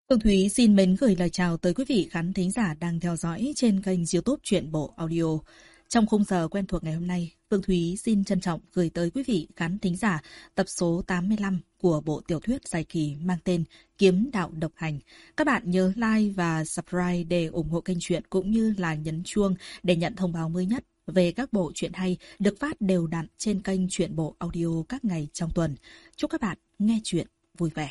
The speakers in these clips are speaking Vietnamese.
Phương Thúy xin mến gửi lời chào tới quý vị khán thính giả đang theo dõi trên kênh YouTube Truyện Bộ Audio. Trong khung giờ quen thuộc ngày hôm nay, Phương Thúy xin trân trọng gửi tới quý vị khán thính giả tập số 85 của bộ tiểu thuyết dài kỳ mang tên Kiếm Đạo Độc Hành. Các bạn nhớ like và subscribe để ủng hộ kênh truyện cũng như là nhấn chuông để nhận thông báo mới nhất về các bộ truyện hay được phát đều đặn trên kênh Truyện Bộ Audio các ngày trong tuần. Chúc các bạn nghe truyện vui vẻ.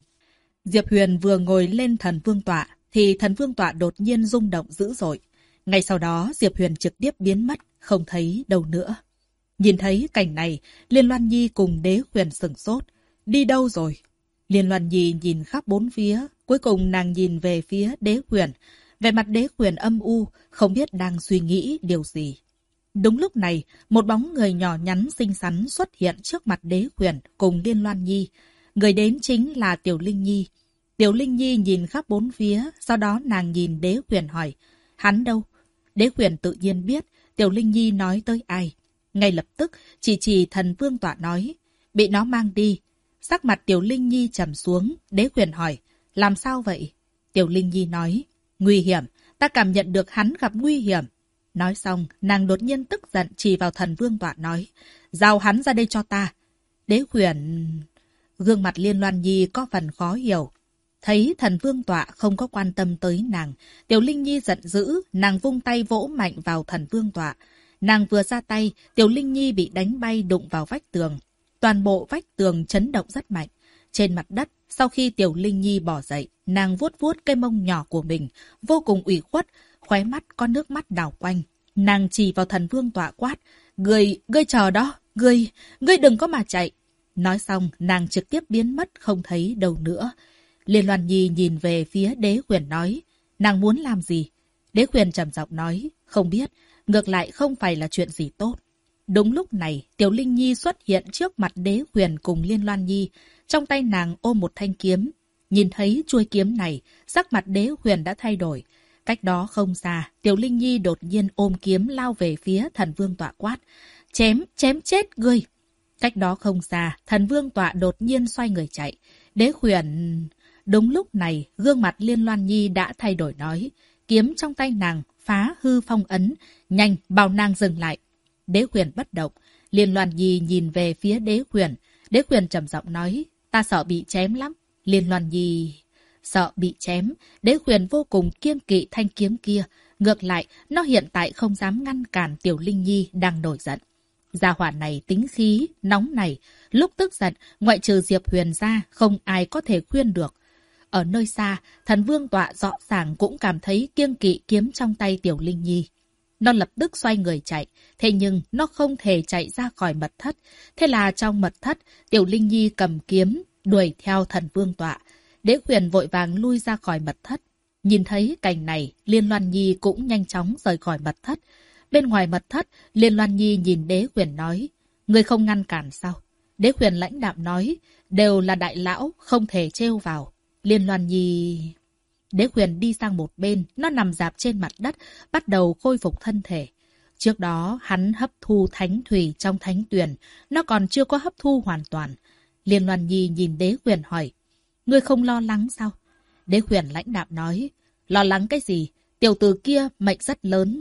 Diệp Huyền vừa ngồi lên thần vương tọa, thì thần vương tọa đột nhiên rung động dữ dội. Ngay sau đó, Diệp Huyền trực tiếp biến mất, không thấy đâu nữa. Nhìn thấy cảnh này, Liên Loan Nhi cùng Đế Huyền sửng sốt. Đi đâu rồi? Liên Loan Nhi nhìn khắp bốn phía, cuối cùng nàng nhìn về phía Đế Huyền. Về mặt Đế Huyền âm u, không biết đang suy nghĩ điều gì. Đúng lúc này, một bóng người nhỏ nhắn xinh xắn xuất hiện trước mặt Đế Huyền cùng Liên Loan Nhi. Người đến chính là Tiểu Linh Nhi. Tiểu Linh Nhi nhìn khắp bốn phía, sau đó nàng nhìn Đế Huyền hỏi, hắn đâu? Đế Huyền tự nhiên biết Tiểu Linh Nhi nói tới ai. Ngay lập tức, chỉ thần vương tọa nói, bị nó mang đi. Sắc mặt Tiểu Linh Nhi trầm xuống, Đế Huyền hỏi, làm sao vậy? Tiểu Linh Nhi nói, nguy hiểm, ta cảm nhận được hắn gặp nguy hiểm. Nói xong, nàng đột nhiên tức giận chỉ vào thần vương tọa nói, giao hắn ra đây cho ta. Đế Huyền... Gương mặt Liên Loan Nhi có phần khó hiểu. Thấy thần vương tọa không có quan tâm tới nàng, Tiểu Linh Nhi giận dữ, nàng vung tay vỗ mạnh vào thần vương tọa. Nàng vừa ra tay, Tiểu Linh Nhi bị đánh bay đụng vào vách tường. Toàn bộ vách tường chấn động rất mạnh. Trên mặt đất, sau khi Tiểu Linh Nhi bỏ dậy, nàng vuốt vuốt cây mông nhỏ của mình, vô cùng ủy khuất, khóe mắt có nước mắt đảo quanh. Nàng chỉ vào thần vương tọa quát, ngươi chờ đó, ngươi đừng có mà chạy. Nói xong, nàng trực tiếp biến mất không thấy đâu nữa. Liên Loan Nhi nhìn về phía Đế Huyền nói, nàng muốn làm gì? Đế Huyền trầm giọng nói, không biết, ngược lại không phải là chuyện gì tốt. Đúng lúc này, Tiểu Linh Nhi xuất hiện trước mặt Đế Huyền cùng Liên Loan Nhi, trong tay nàng ôm một thanh kiếm. Nhìn thấy chuôi kiếm này, sắc mặt Đế Huyền đã thay đổi. Cách đó không xa, Tiểu Linh Nhi đột nhiên ôm kiếm lao về phía thần vương tọa quát, chém chết ngươi. Cách đó không xa, thần vương tọa đột nhiên xoay người chạy. Đế Huyền... Đúng lúc này, gương mặt Liên Loan Nhi đã thay đổi nói. Kiếm trong tay nàng phá hư phong ấn. Nhanh, bảo nàng dừng lại. Đế Huyền bất động. Liên Loan Nhi nhìn về phía Đế Huyền. Đế Huyền trầm giọng nói. Ta sợ bị chém lắm. Liên Loan Nhi... Sợ bị chém. Đế Huyền vô cùng kiêng kỵ thanh kiếm kia. Ngược lại, nó hiện tại không dám ngăn cản Tiểu Linh Nhi đang nổi giận. Gia hỏa này tính khí, nóng này. Lúc tức giận, ngoại trừ Diệp Huyền ra, không ai có thể khuyên được. Ở nơi xa, thần vương tọa rõ ràng cũng cảm thấy kiêng kỵ kiếm trong tay Tiểu Linh Nhi. Nó lập tức xoay người chạy, thế nhưng nó không thể chạy ra khỏi mật thất. Thế là trong mật thất, Tiểu Linh Nhi cầm kiếm, đuổi theo thần vương tọa. Đế Huyền vội vàng lui ra khỏi mật thất. Nhìn thấy cảnh này, Liên Loan Nhi cũng nhanh chóng rời khỏi mật thất. Bên ngoài mật thất, Liên Loan Nhi nhìn Đế Huyền nói, ngươi không ngăn cản sao? Đế Huyền lãnh đạm nói, đều là đại lão, không thể trêu vào. Liên Loan Nhi... Đế Huyền đi sang một bên, nó nằm rạp trên mặt đất, bắt đầu khôi phục thân thể. Trước đó, hắn hấp thu thánh thủy trong thánh tuyền, nó còn chưa có hấp thu hoàn toàn. Liên Loan Nhi nhìn Đế Huyền hỏi, ngươi không lo lắng sao? Đế Huyền lãnh đạm nói, lo lắng cái gì? Tiểu tử kia mệnh rất lớn.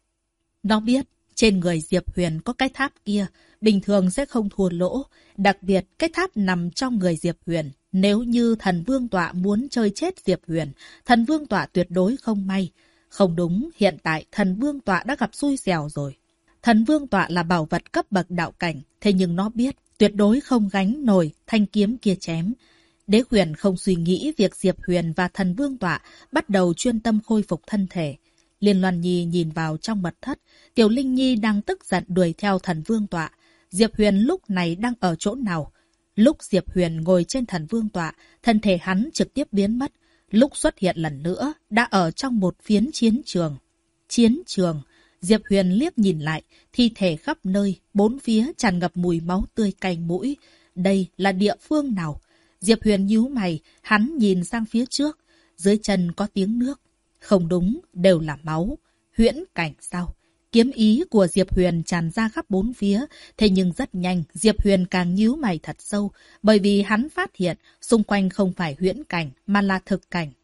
Nó biết, trên người Diệp Huyền có cái tháp kia, bình thường sẽ không thua lỗ. Đặc biệt, cái tháp nằm trong người Diệp Huyền. Nếu như thần vương tọa muốn chơi chết Diệp Huyền, thần vương tọa tuyệt đối không may. Không đúng, hiện tại thần vương tọa đã gặp xui xẻo rồi. Thần vương tọa là bảo vật cấp bậc đạo cảnh, thế nhưng nó biết, tuyệt đối không gánh nổi thanh kiếm kia chém. Đế Huyền không suy nghĩ việc Diệp Huyền và thần vương tọa bắt đầu chuyên tâm khôi phục thân thể. Liên Loan Nhi nhìn vào trong mật thất, Tiểu Linh Nhi đang tức giận đuổi theo thần vương tọa. Diệp Huyền lúc này đang ở chỗ nào? Lúc Diệp Huyền ngồi trên thần vương tọa, thân thể hắn trực tiếp biến mất. Lúc xuất hiện lần nữa, đã ở trong một phiến chiến trường. Chiến trường, Diệp Huyền liếc nhìn lại, thi thể khắp nơi, bốn phía tràn ngập mùi máu tươi cay mũi. Đây là địa phương nào? Diệp Huyền nhíu mày, hắn nhìn sang phía trước. Dưới chân có tiếng nước. Không đúng, đều là máu. Huyễn cảnh sao? Kiếm ý của Diệp Huyền tràn ra khắp bốn phía, thế nhưng rất nhanh, Diệp Huyền càng nhíu mày thật sâu, bởi vì hắn phát hiện xung quanh không phải huyễn cảnh mà là thực cảnh.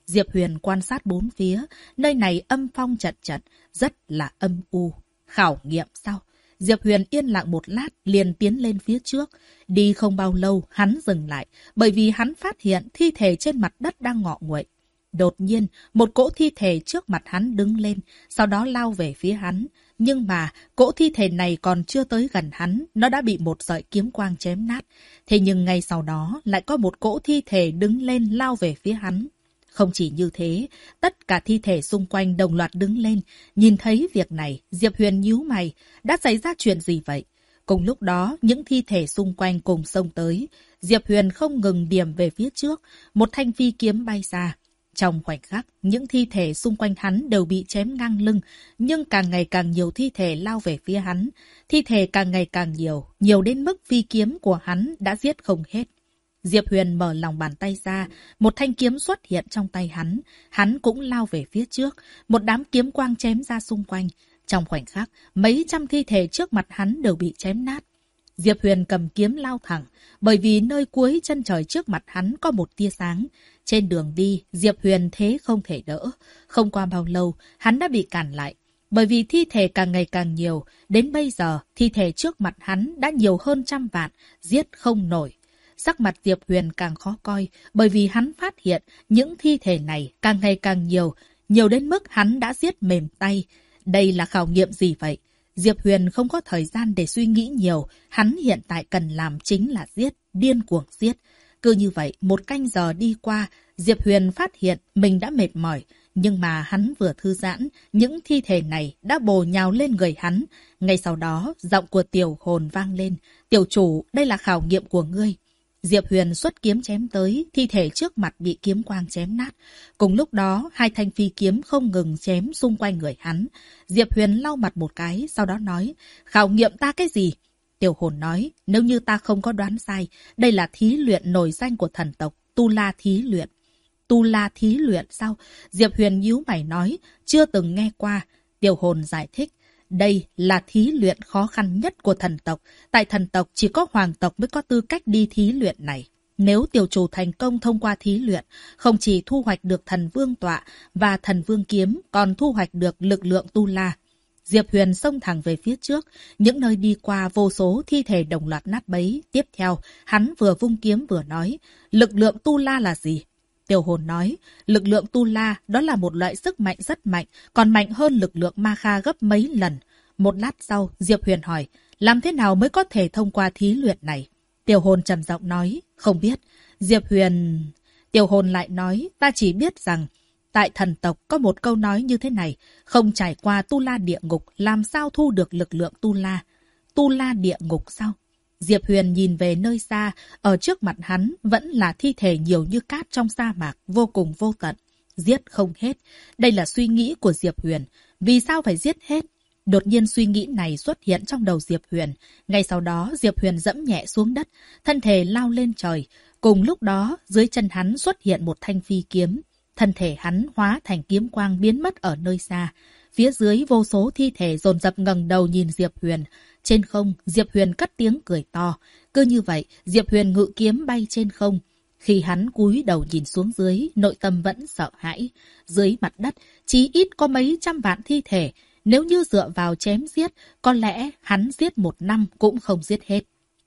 Diệp Huyền quan sát bốn phía, nơi này âm phong trận trận, rất là âm u. Khảo nghiệm sao? Diệp Huyền yên lặng một lát, liền tiến lên phía trước. Đi không bao lâu, hắn dừng lại, bởi vì hắn phát hiện thi thể trên mặt đất đang ngọ nguậy. Đột nhiên, một cỗ thi thể trước mặt hắn đứng lên, sau đó lao về phía hắn. Nhưng mà, cỗ thi thể này còn chưa tới gần hắn, nó đã bị một sợi kiếm quang chém nát. Thế nhưng ngay sau đó, lại có một cỗ thi thể đứng lên lao về phía hắn. Không chỉ như thế, tất cả thi thể xung quanh đồng loạt đứng lên. Nhìn thấy việc này, Diệp Huyền nhíu mày. Đã xảy ra chuyện gì vậy? Cùng lúc đó, những thi thể xung quanh cùng xông tới. Diệp Huyền không ngừng điểm về phía trước. Một thanh phi kiếm bay ra. Trong khoảnh khắc, những thi thể xung quanh hắn đều bị chém ngang lưng. Nhưng càng ngày càng nhiều thi thể lao về phía hắn. Thi thể càng ngày càng nhiều. Nhiều đến mức phi kiếm của hắn đã giết không hết. Diệp Huyền mở lòng bàn tay ra, một thanh kiếm xuất hiện trong tay hắn. Hắn cũng lao về phía trước, một đám kiếm quang chém ra xung quanh. Trong khoảnh khắc, mấy trăm thi thể trước mặt hắn đều bị chém nát. Diệp Huyền cầm kiếm lao thẳng, bởi vì nơi cuối chân trời trước mặt hắn có một tia sáng. Trên đường đi, Diệp Huyền thế không thể đỡ. Không qua bao lâu, hắn đã bị cản lại. Bởi vì thi thể càng ngày càng nhiều, đến bây giờ, thi thể trước mặt hắn đã nhiều hơn 100 vạn, giết không nổi. Sắc mặt Diệp Huyền càng khó coi, bởi vì hắn phát hiện những thi thể này càng ngày càng nhiều, nhiều đến mức hắn đã giết mềm tay. Đây là khảo nghiệm gì vậy? Diệp Huyền không có thời gian để suy nghĩ nhiều, hắn hiện tại cần làm chính là giết, điên cuồng giết. Cứ như vậy, một canh giờ đi qua, Diệp Huyền phát hiện mình đã mệt mỏi, nhưng mà hắn vừa thư giãn, những thi thể này đã bổ nhào lên người hắn. Ngay sau đó, giọng của Tiểu Hồn vang lên, "Tiểu chủ, đây là khảo nghiệm của ngươi." Diệp Huyền xuất kiếm chém tới, thi thể trước mặt bị kiếm quang chém nát. Cùng lúc đó, hai thanh phi kiếm không ngừng chém xung quanh người hắn. Diệp Huyền lau mặt một cái, sau đó nói, "Khảo nghiệm ta cái gì?" Tiểu Hồn nói, "Nếu như ta không có đoán sai, đây là thí luyện nổi danh của thần tộc, Tu La thí luyện." Tu La thí luyện sao? Diệp Huyền nhíu mày nói, "Chưa từng nghe qua." Tiểu Hồn giải thích, "Đây là thí luyện khó khăn nhất của thần tộc. Tại thần tộc chỉ có hoàng tộc mới có tư cách đi thí luyện này. Nếu tiểu chủ thành công thông qua thí luyện, không chỉ thu hoạch được thần vương tọa và thần vương kiếm, còn thu hoạch được lực lượng Tu La." Diệp Huyền xông thẳng về phía trước, những nơi đi qua vô số thi thể đồng loạt nát bấy. Tiếp theo, hắn vừa vung kiếm vừa nói, "Lực lượng Tu La là gì?" Tiểu Hồn nói, "Lực lượng Tu La đó là một loại sức mạnh rất mạnh, còn mạnh hơn lực lượng Ma Kha gấp mấy lần." Một lát sau, Diệp Huyền hỏi, "Làm thế nào mới có thể thông qua thí luyện này?" Tiểu Hồn trầm giọng nói, "Không biết." Diệp Huyền... Tiểu Hồn lại nói, "Ta chỉ biết rằng, tại thần tộc có một câu nói như thế này, không trải qua Tu La địa ngục, làm sao thu được lực lượng Tu La?" Tu La địa ngục sao? Diệp Huyền nhìn về nơi xa, ở trước mặt hắn vẫn là thi thể nhiều như cát trong sa mạc, vô cùng vô tận. Giết không hết. Đây là suy nghĩ của Diệp Huyền. Vì sao phải giết hết? Đột nhiên suy nghĩ này xuất hiện trong đầu Diệp Huyền. Ngay sau đó, Diệp Huyền dẫm nhẹ xuống đất, thân thể lao lên trời. Cùng lúc đó, dưới chân hắn xuất hiện một thanh phi kiếm. Thân thể hắn hóa thành kiếm quang biến mất ở nơi xa. Phía dưới vô số thi thể dồn dập ngẩng đầu nhìn Diệp Huyền. Trên không, Diệp Huyền cất tiếng cười to. Cứ như vậy, Diệp Huyền ngự kiếm bay trên không. Khi hắn cúi đầu nhìn xuống dưới, nội tâm vẫn sợ hãi. Dưới mặt đất, chí ít có mấy trăm vạn thi thể. Nếu như dựa vào chém giết, có lẽ hắn giết 1 năm cũng không giết hết.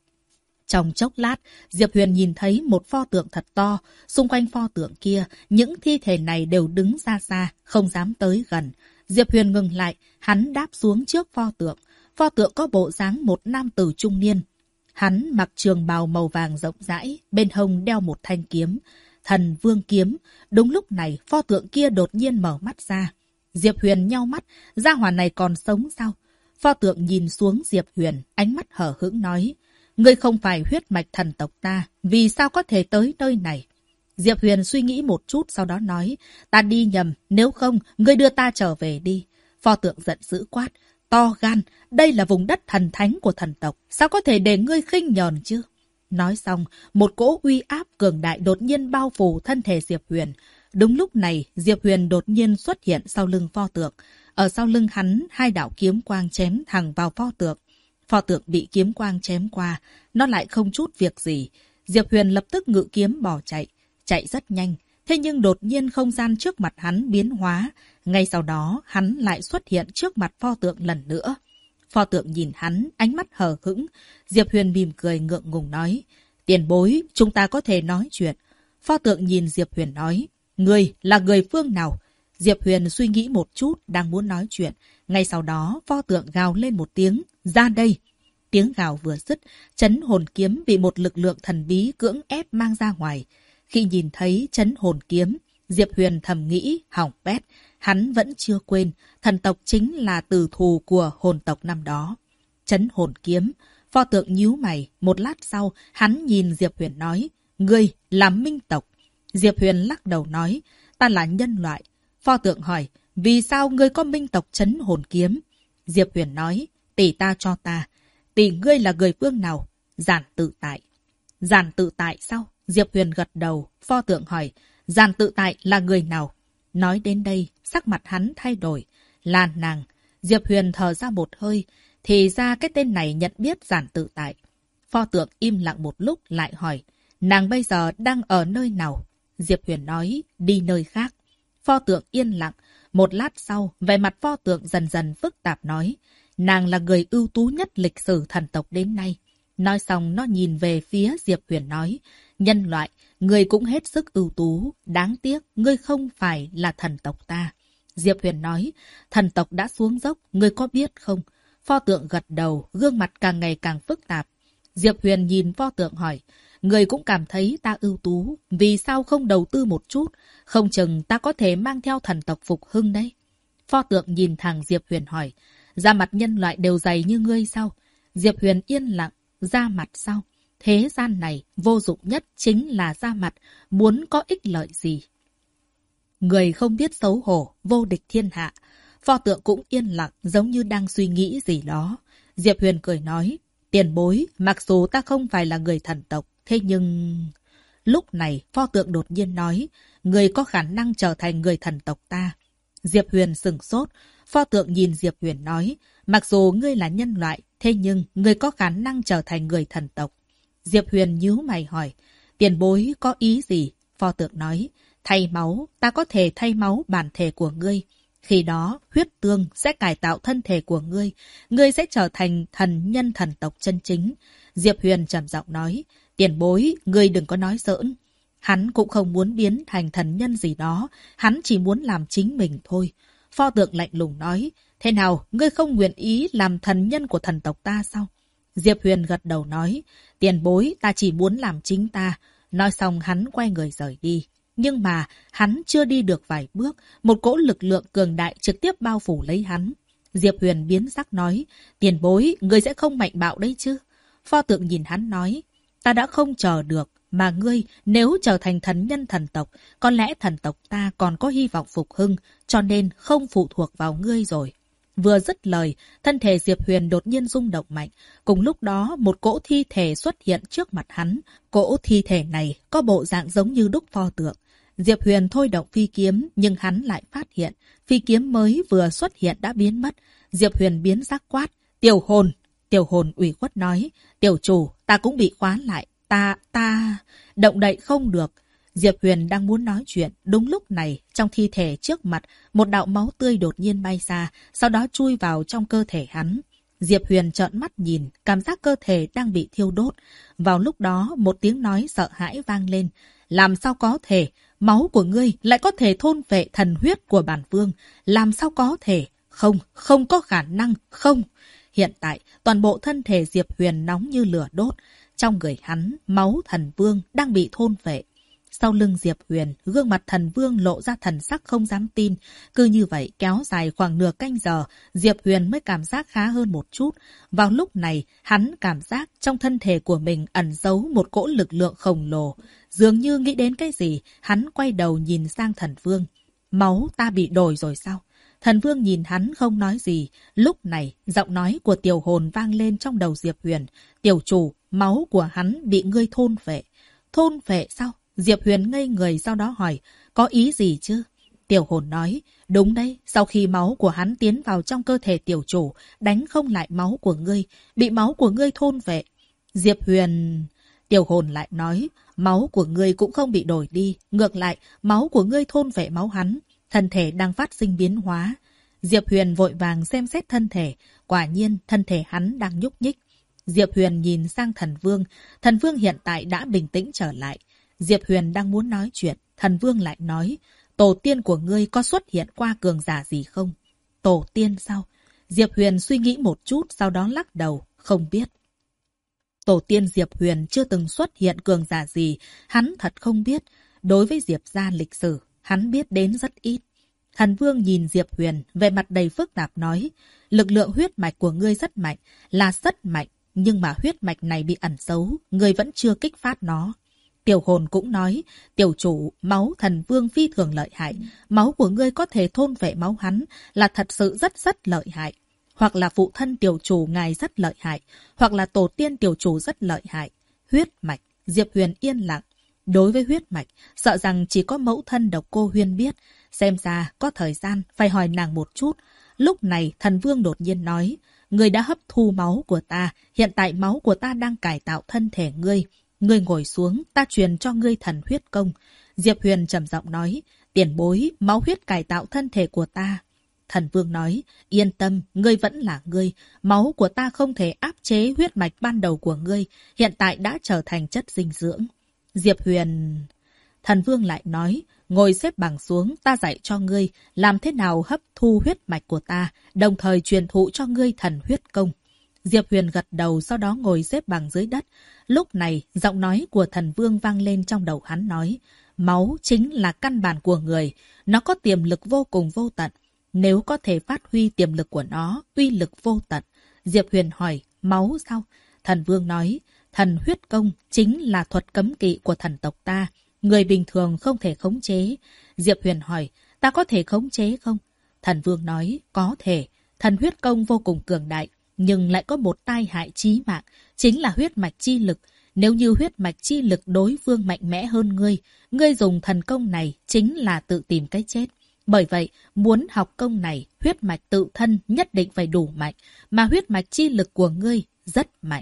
Trong chốc lát, Diệp Huyền nhìn thấy một pho tượng thật to. Xung quanh pho tượng kia, những thi thể này đều đứng xa xa, không dám tới gần. Diệp Huyền ngừng lại, hắn đáp xuống trước pho tượng. Pho tượng có bộ dáng một nam tử trung niên. Hắn mặc trường bào màu vàng rộng rãi, bên hông đeo một thanh kiếm. Thần vương kiếm. Đúng lúc này, pho tượng kia đột nhiên mở mắt ra. Diệp Huyền nheo mắt, gia hỏa này còn sống sao? Pho tượng nhìn xuống Diệp Huyền, ánh mắt hở hững nói, "Ngươi không phải huyết mạch thần tộc ta, vì sao có thể tới nơi này?" Diệp Huyền suy nghĩ một chút sau đó nói, "Ta đi nhầm, nếu không, ngươi đưa ta trở về đi." Pho tượng giận dữ quát, "To gan, đây là vùng đất thần thánh của thần tộc, sao có thể để ngươi khinh nhờn chứ?" Nói xong, một cỗ uy áp cường đại đột nhiên bao phủ thân thể Diệp Huyền. Đúng lúc này, Diệp Huyền đột nhiên xuất hiện sau lưng pho tượng. Ở sau lưng hắn, 2 đạo kiếm quang chém thẳng vào pho tượng. Pho tượng bị kiếm quang chém qua, nó lại không chút việc gì. Diệp Huyền lập tức ngự kiếm bỏ chạy. Chạy rất nhanh. Thế nhưng đột nhiên không gian trước mặt hắn biến hóa. Ngay sau đó, hắn lại xuất hiện trước mặt pho tượng lần nữa. Pho tượng nhìn hắn, ánh mắt hờ hững. Diệp Huyền mỉm cười ngượng ngùng nói, tiền bối, chúng ta có thể nói chuyện. Pho tượng nhìn Diệp Huyền nói, người là người phương nào? Diệp Huyền suy nghĩ một chút, đang muốn nói chuyện. Ngay sau đó, pho tượng gào lên một tiếng, ra đây. Tiếng gào vừa dứt, trấn hồn kiếm bị một lực lượng thần bí cưỡng ép mang ra ngoài. Khi nhìn thấy trấn hồn kiếm, Diệp Huyền thầm nghĩ, hỏng bét. Hắn vẫn chưa quên, thần tộc chính là tử thù của hồn tộc năm đó. Trấn hồn kiếm, pho tượng nhíu mày, một lát sau, hắn nhìn Diệp Huyền nói, ngươi là minh tộc. Diệp Huyền lắc đầu nói, ta là nhân loại. Pho tượng hỏi, vì sao ngươi có minh tộc trấn hồn kiếm? Diệp Huyền nói, tỷ ta cho ta. Tỷ ngươi là người phương nào? Giản tự tại. Giản tự tại sao? Diệp Huyền gật đầu. Pho tượng hỏi, Giản tự tại là người nào? Nói đến đây, sắc mặt hắn thay đổi. Là nàng. Diệp Huyền thở ra một hơi. Thì ra cái tên này nhận biết Giản tự tại. Pho tượng im lặng một lúc lại hỏi, nàng bây giờ đang ở nơi nào? Diệp Huyền nói, đi nơi khác. Pho tượng yên lặng. Một lát sau, vẻ mặt pho tượng dần dần phức tạp nói, nàng là người ưu tú nhất lịch sử thần tộc đến nay. Nói xong nó nhìn về phía Diệp Huyền nói, nhân loại, ngươi cũng hết sức ưu tú, đáng tiếc ngươi không phải là thần tộc ta. Diệp Huyền nói, thần tộc đã xuống dốc, ngươi có biết không? Pho tượng gật đầu, gương mặt càng ngày càng phức tạp. Diệp Huyền nhìn pho tượng hỏi, ngươi cũng cảm thấy ta ưu tú, vì sao không đầu tư một chút? Không chừng ta có thể mang theo thần tộc phục hưng đấy. Pho tượng nhìn thẳng Diệp Huyền hỏi, da mặt nhân loại đều dày như ngươi sao? Diệp Huyền yên lặng, da mặt sao? Thế gian này, vô dụng nhất chính là da mặt, muốn có ích lợi gì? Người không biết xấu hổ, vô địch thiên hạ. Pho tượng cũng yên lặng, giống như đang suy nghĩ gì đó. Diệp Huyền cười nói, tiền bối, mặc dù ta không phải là người thần tộc, thế nhưng... Lúc này, pho tượng đột nhiên nói, người có khả năng trở thành người thần tộc ta. Diệp Huyền sửng sốt. Pho tượng nhìn Diệp Huyền nói, mặc dù ngươi là nhân loại, thế nhưng ngươi có khả năng trở thành người thần tộc. Diệp Huyền nhíu mày hỏi, tiền bối có ý gì? Pho tượng nói, thay máu, ta có thể thay máu bản thể của ngươi. Khi đó, huyết tương sẽ cải tạo thân thể của ngươi. Ngươi sẽ trở thành thần nhân thần tộc chân chính. Diệp Huyền trầm giọng nói, tiền bối, ngươi đừng có nói giỡn. Hắn cũng không muốn biến thành thần nhân gì đó. Hắn chỉ muốn làm chính mình thôi. Pho tượng lạnh lùng nói, thế nào, ngươi không nguyện ý làm thần nhân của thần tộc ta sao? Diệp Huyền gật đầu nói, tiền bối, ta chỉ muốn làm chính ta. Nói xong hắn quay người rời đi. Nhưng mà, hắn chưa đi được vài bước, một cỗ lực lượng cường đại trực tiếp bao phủ lấy hắn. Diệp Huyền biến sắc nói, tiền bối, ngươi sẽ không mạnh bạo đấy chứ? Pho tượng nhìn hắn nói, ta đã không chờ được, mà ngươi nếu trở thành thần nhân thần tộc, có lẽ thần tộc ta còn có hy vọng phục hưng, cho nên không phụ thuộc vào ngươi rồi. Vừa dứt lời, thân thể Diệp Huyền đột nhiên rung động mạnh. Cùng lúc đó, một cỗ thi thể xuất hiện trước mặt hắn. Cỗ thi thể này có bộ dạng giống như đúc pho tượng. Diệp Huyền thôi động phi kiếm, nhưng hắn lại phát hiện, phi kiếm mới vừa xuất hiện đã biến mất. Diệp Huyền biến sắc quát, tiểu hồn. Tiểu hồn ủy khuất nói, tiểu chủ, ta cũng bị khóa lại. Ta... động đậy không được. Diệp Huyền đang muốn nói chuyện. Đúng lúc này, trong thi thể trước mặt, một đạo máu tươi đột nhiên bay ra, sau đó chui vào trong cơ thể hắn. Diệp Huyền trợn mắt nhìn, cảm giác cơ thể đang bị thiêu đốt. Vào lúc đó, một tiếng nói sợ hãi vang lên. Làm sao có thể? Máu của ngươi lại có thể thôn phệ thần huyết của bản vương. Làm sao có thể? Không, không có khả năng, không. Hiện tại, toàn bộ thân thể Diệp Huyền nóng như lửa đốt. Trong người hắn, máu thần vương đang bị thôn phệ. Sau lưng Diệp Huyền, gương mặt thần vương lộ ra thần sắc không dám tin. Cứ như vậy kéo dài khoảng nửa canh giờ, Diệp Huyền mới cảm giác khá hơn một chút. Vào lúc này, hắn cảm giác trong thân thể của mình ẩn giấu một cỗ lực lượng khổng lồ. Dường như nghĩ đến cái gì, hắn quay đầu nhìn sang thần vương. Máu ta bị đổi rồi sao? Thần vương nhìn hắn không nói gì. Lúc này, giọng nói của tiểu hồn vang lên trong đầu Diệp Huyền. Tiểu chủ, máu của hắn bị ngươi thôn phệ. Thôn phệ sao? Diệp Huyền ngây người sau đó hỏi, có ý gì chứ? Tiểu hồn nói, đúng đấy, sau khi máu của hắn tiến vào trong cơ thể tiểu chủ, đánh không lại máu của ngươi, bị máu của ngươi thôn phệ. Diệp Huyền... Tiểu hồn lại nói, máu của ngươi cũng không bị đổi đi. Ngược lại, máu của ngươi thôn vệ máu hắn. Thân thể đang phát sinh biến hóa. Diệp Huyền vội vàng xem xét thân thể. Quả nhiên, thân thể hắn đang nhúc nhích. Diệp Huyền nhìn sang thần vương. Thần vương hiện tại đã bình tĩnh trở lại. Diệp Huyền đang muốn nói chuyện. Thần vương lại nói, tổ tiên của ngươi có xuất hiện qua cường giả gì không? Tổ tiên sao? Diệp Huyền suy nghĩ một chút, sau đó lắc đầu, không biết. Tổ tiên Diệp Huyền chưa từng xuất hiện cường giả gì, hắn thật không biết. Đối với Diệp gia lịch sử, hắn biết đến rất ít. Thần Vương nhìn Diệp Huyền, vẻ mặt đầy phức tạp nói, lực lượng huyết mạch của ngươi rất mạnh, là rất mạnh, nhưng mà huyết mạch này bị ẩn giấu, ngươi vẫn chưa kích phát nó. Tiểu hồn cũng nói, tiểu chủ, máu thần vương phi thường lợi hại, máu của ngươi có thể thôn vệ máu hắn, là thật sự rất lợi hại. Hoặc là phụ thân tiểu chủ ngài rất lợi hại, hoặc là tổ tiên tiểu chủ rất lợi hại. Huyết mạch, Diệp Huyền yên lặng. Đối với huyết mạch, sợ rằng chỉ có mẫu thân Độc Cô Huyên biết. Xem ra có thời gian phải hỏi nàng một chút. Lúc này thần vương đột nhiên nói, ngươi đã hấp thu máu của ta, hiện tại máu của ta đang cải tạo thân thể ngươi. Ngươi ngồi xuống, ta truyền cho ngươi thần huyết công. Diệp Huyền trầm giọng nói, tiền bối, máu huyết cải tạo thân thể của ta. Thần vương nói, yên tâm, ngươi vẫn là ngươi. Máu của ta không thể áp chế huyết mạch ban đầu của ngươi, hiện tại đã trở thành chất dinh dưỡng. Diệp Huyền... Thần vương lại nói, ngồi xếp bằng xuống, ta dạy cho ngươi, làm thế nào hấp thu huyết mạch của ta, đồng thời truyền thụ cho ngươi thần huyết công. Diệp Huyền gật đầu, sau đó ngồi xếp bằng dưới đất. Lúc này, giọng nói của thần vương vang lên trong đầu hắn nói, máu chính là căn bản của người, nó có tiềm lực vô cùng vô tận. Nếu có thể phát huy tiềm lực của nó, uy lực vô tận. Diệp Huyền hỏi, máu sao? Thần vương nói, thần huyết công chính là thuật cấm kỵ của thần tộc ta. Người bình thường không thể khống chế. Diệp Huyền hỏi, ta có thể khống chế không? Thần vương nói, có thể. Thần huyết công vô cùng cường đại, nhưng lại có một tai hại chí mạng, chính là huyết mạch chi lực. Nếu như huyết mạch chi lực đối phương mạnh mẽ hơn ngươi, ngươi dùng thần công này chính là tự tìm cái chết. Bởi vậy, muốn học công này, huyết mạch tự thân nhất định phải đủ mạnh, mà huyết mạch chi lực của ngươi rất mạnh.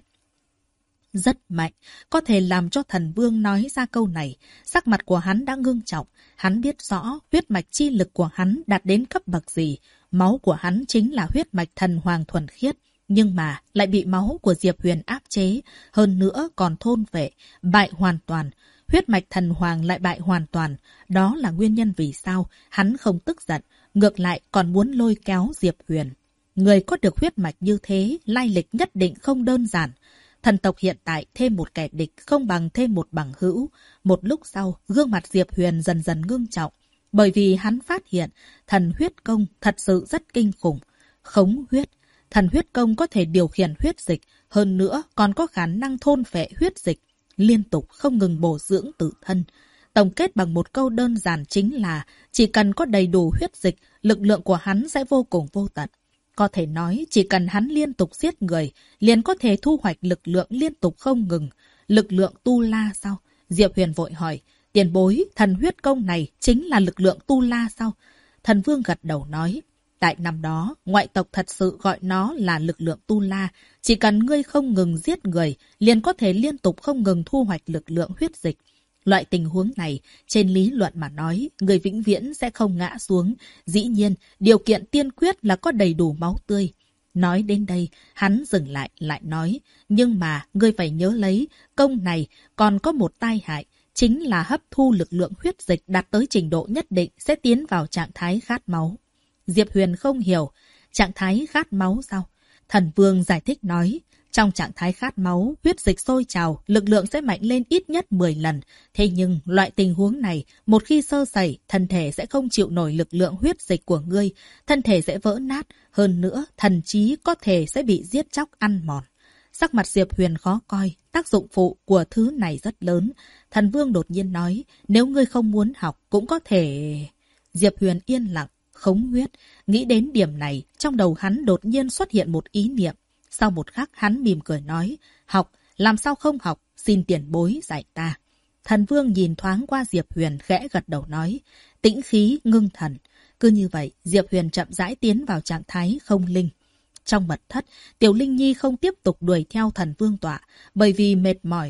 Rất mạnh, có thể làm cho thần vương nói ra câu này. Sắc mặt của hắn đã ngưng trọng, hắn biết rõ huyết mạch chi lực của hắn đạt đến cấp bậc gì. Máu của hắn chính là huyết mạch thần hoàng thuần khiết, nhưng mà lại bị máu của Diệp Huyền áp chế, hơn nữa còn thôn vệ, bại hoàn toàn. Huyết mạch thần hoàng lại bại hoàn toàn, đó là nguyên nhân vì sao hắn không tức giận, ngược lại còn muốn lôi kéo Diệp Huyền. Người có được huyết mạch như thế, lai lịch nhất định không đơn giản. Thần tộc hiện tại thêm một kẻ địch không bằng thêm một bằng hữu. Một lúc sau, gương mặt Diệp Huyền dần dần ngưng trọng, bởi vì hắn phát hiện thần huyết công thật sự rất kinh khủng. Khống huyết, thần huyết công có thể điều khiển huyết dịch, hơn nữa còn có khả năng thôn phệ huyết dịch, liên tục không ngừng bổ dưỡng tự thân. Tổng kết bằng một câu đơn giản chính là, chỉ cần có đầy đủ huyết dịch, lực lượng của hắn sẽ vô cùng vô tận. Có thể nói, chỉ cần hắn liên tục giết người, liền có thể thu hoạch lực lượng liên tục không ngừng. Lực lượng tu la sao? Diệp Huyền vội hỏi, tiền bối, thần huyết công này chính là lực lượng tu la sao? Thần vương gật đầu nói, tại năm đó, ngoại tộc thật sự gọi nó là lực lượng tu la. Chỉ cần ngươi không ngừng giết người, liền có thể liên tục không ngừng thu hoạch lực lượng huyết dịch. Loại tình huống này, trên lý luận mà nói, người vĩnh viễn sẽ không ngã xuống. Dĩ nhiên, điều kiện tiên quyết là có đầy đủ máu tươi. Nói đến đây, hắn dừng lại nói, nhưng mà ngươi phải nhớ lấy, công này còn có một tai hại, chính là hấp thu lực lượng huyết dịch đạt tới trình độ nhất định sẽ tiến vào trạng thái khát máu. Diệp Huyền không hiểu, trạng thái khát máu sao? Thần vương giải thích nói, trong trạng thái khát máu, huyết dịch sôi trào, lực lượng sẽ mạnh lên ít nhất 10 lần. Thế nhưng, loại tình huống này, một khi sơ sẩy, thân thể sẽ không chịu nổi lực lượng huyết dịch của ngươi, thân thể sẽ vỡ nát, hơn nữa, thần trí có thể sẽ bị giết chóc ăn mòn. Sắc mặt Diệp Huyền khó coi, tác dụng phụ của thứ này rất lớn. Thần vương đột nhiên nói, nếu ngươi không muốn học, cũng có thể... Diệp Huyền yên lặng, khống huyết. Nghĩ đến điểm này, trong đầu hắn đột nhiên xuất hiện một ý niệm. Sau một khắc hắn mỉm cười nói, học, làm sao không học, xin tiền bối dạy ta. Thần vương nhìn thoáng qua Diệp Huyền khẽ gật đầu nói, tĩnh khí ngưng thần. Cứ như vậy, Diệp Huyền chậm rãi tiến vào trạng thái không linh. Trong mật thất, Tiểu Linh Nhi không tiếp tục đuổi theo thần vương tọa, bởi vì mệt mỏi.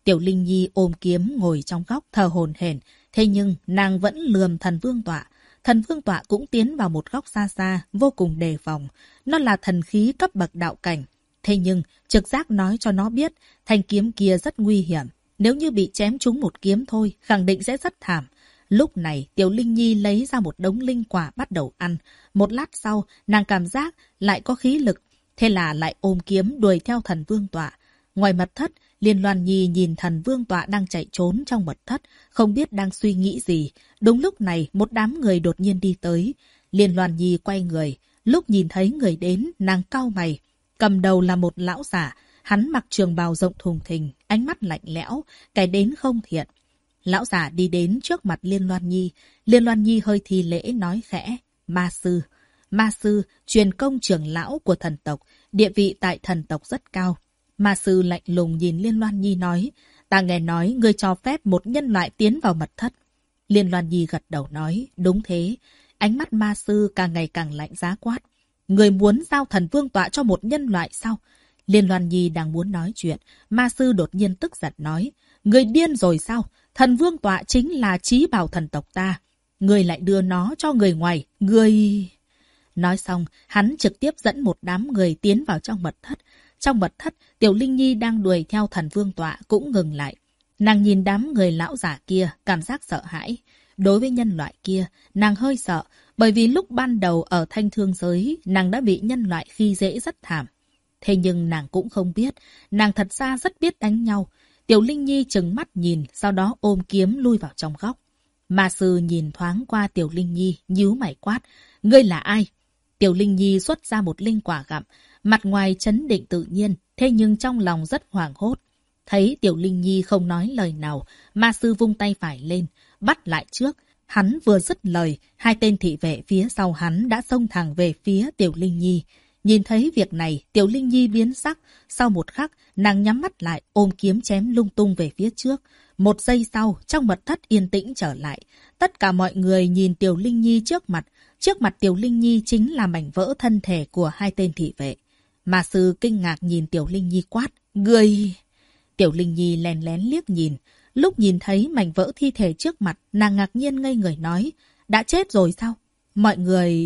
Tiểu Linh Nhi ôm kiếm ngồi trong góc thờ hổn hển, thế nhưng nàng vẫn lườm thần vương tọa. Thần vương tọa cũng tiến vào một góc xa xa, vô cùng đề phòng. Nó là thần khí cấp bậc đạo cảnh. Thế nhưng, trực giác nói cho nó biết, thanh kiếm kia rất nguy hiểm. Nếu như bị chém trúng một kiếm thôi, khẳng định sẽ rất thảm. Lúc này, Tiểu Linh Nhi lấy ra một đống linh quả bắt đầu ăn. Một lát sau, nàng cảm giác lại có khí lực. Thế là lại ôm kiếm đuổi theo thần vương tọa. Ngoài mật thất, Liên Loan Nhi nhìn thần vương tọa đang chạy trốn trong mật thất, không biết đang suy nghĩ gì. Đúng lúc này, một đám người đột nhiên đi tới. Liên Loan Nhi quay người. Lúc nhìn thấy người đến, nàng cau mày. Cầm đầu là một lão giả. Hắn mặc trường bào rộng thùng thình, ánh mắt lạnh lẽo, cái đến không thiện. Lão giả đi đến trước mặt Liên Loan Nhi. Liên Loan Nhi hơi thi lễ nói khẽ. Ma sư. Ma sư, truyền công trưởng lão của thần tộc, địa vị tại thần tộc rất cao. Ma sư lạnh lùng nhìn Liên Loan Nhi nói. Ta nghe nói ngươi cho phép một nhân loại tiến vào mật thất. Liên Loan Nhi gật đầu nói. Đúng thế. Ánh mắt ma sư càng ngày càng lạnh giá quát. Ngươi muốn giao thần vương tọa cho một nhân loại sao? Liên Loan Nhi đang muốn nói chuyện. Ma sư đột nhiên tức giận nói. Ngươi điên rồi sao? Thần vương tọa chính là chí bảo thần tộc ta. Ngươi lại đưa nó cho người ngoài. Ngươi... Nói xong, hắn trực tiếp dẫn một đám người tiến vào trong mật thất. Trong mật thất, Tiểu Linh Nhi đang đuổi theo thần vương tọa cũng ngừng lại. Nàng nhìn đám người lão giả kia, cảm giác sợ hãi. Đối với nhân loại kia, nàng hơi sợ, bởi vì lúc ban đầu ở Thanh Thương Giới, nàng đã bị nhân loại khi dễ rất thảm. Thế nhưng nàng cũng không biết, nàng thật ra rất biết đánh nhau. Tiểu Linh Nhi trừng mắt nhìn, sau đó ôm kiếm lui vào trong góc. Ma sư nhìn thoáng qua Tiểu Linh Nhi, nhíu mày quát. Ngươi là ai? Tiểu Linh Nhi xuất ra một linh quả gặm, mặt ngoài trấn định tự nhiên, thế nhưng trong lòng rất hoảng hốt. Thấy Tiểu Linh Nhi không nói lời nào, ma sư vung tay phải lên, bắt lại trước. Hắn vừa dứt lời, hai tên thị vệ phía sau hắn đã xông thẳng về phía Tiểu Linh Nhi. Nhìn thấy việc này, Tiểu Linh Nhi biến sắc. Sau một khắc, nàng nhắm mắt lại, ôm kiếm chém lung tung về phía trước. Một giây sau, trong mật thất yên tĩnh trở lại. Tất cả mọi người nhìn Tiểu Linh Nhi trước mặt. Trước mặt Tiểu Linh Nhi chính là mảnh vỡ thân thể của hai tên thị vệ. Ma sư kinh ngạc nhìn Tiểu Linh Nhi quát. Ngươi... Tiểu Linh Nhi lén lén liếc nhìn. Lúc nhìn thấy mảnh vỡ thi thể trước mặt, nàng ngạc nhiên ngây người nói. Đã chết rồi sao? Mọi người...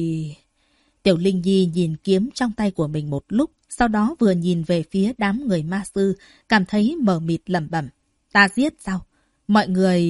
Tiểu Linh Nhi nhìn kiếm trong tay của mình một lúc, sau đó vừa nhìn về phía đám người ma sư, cảm thấy mờ mịt lẩm bẩm. Ta giết sao? Mọi người...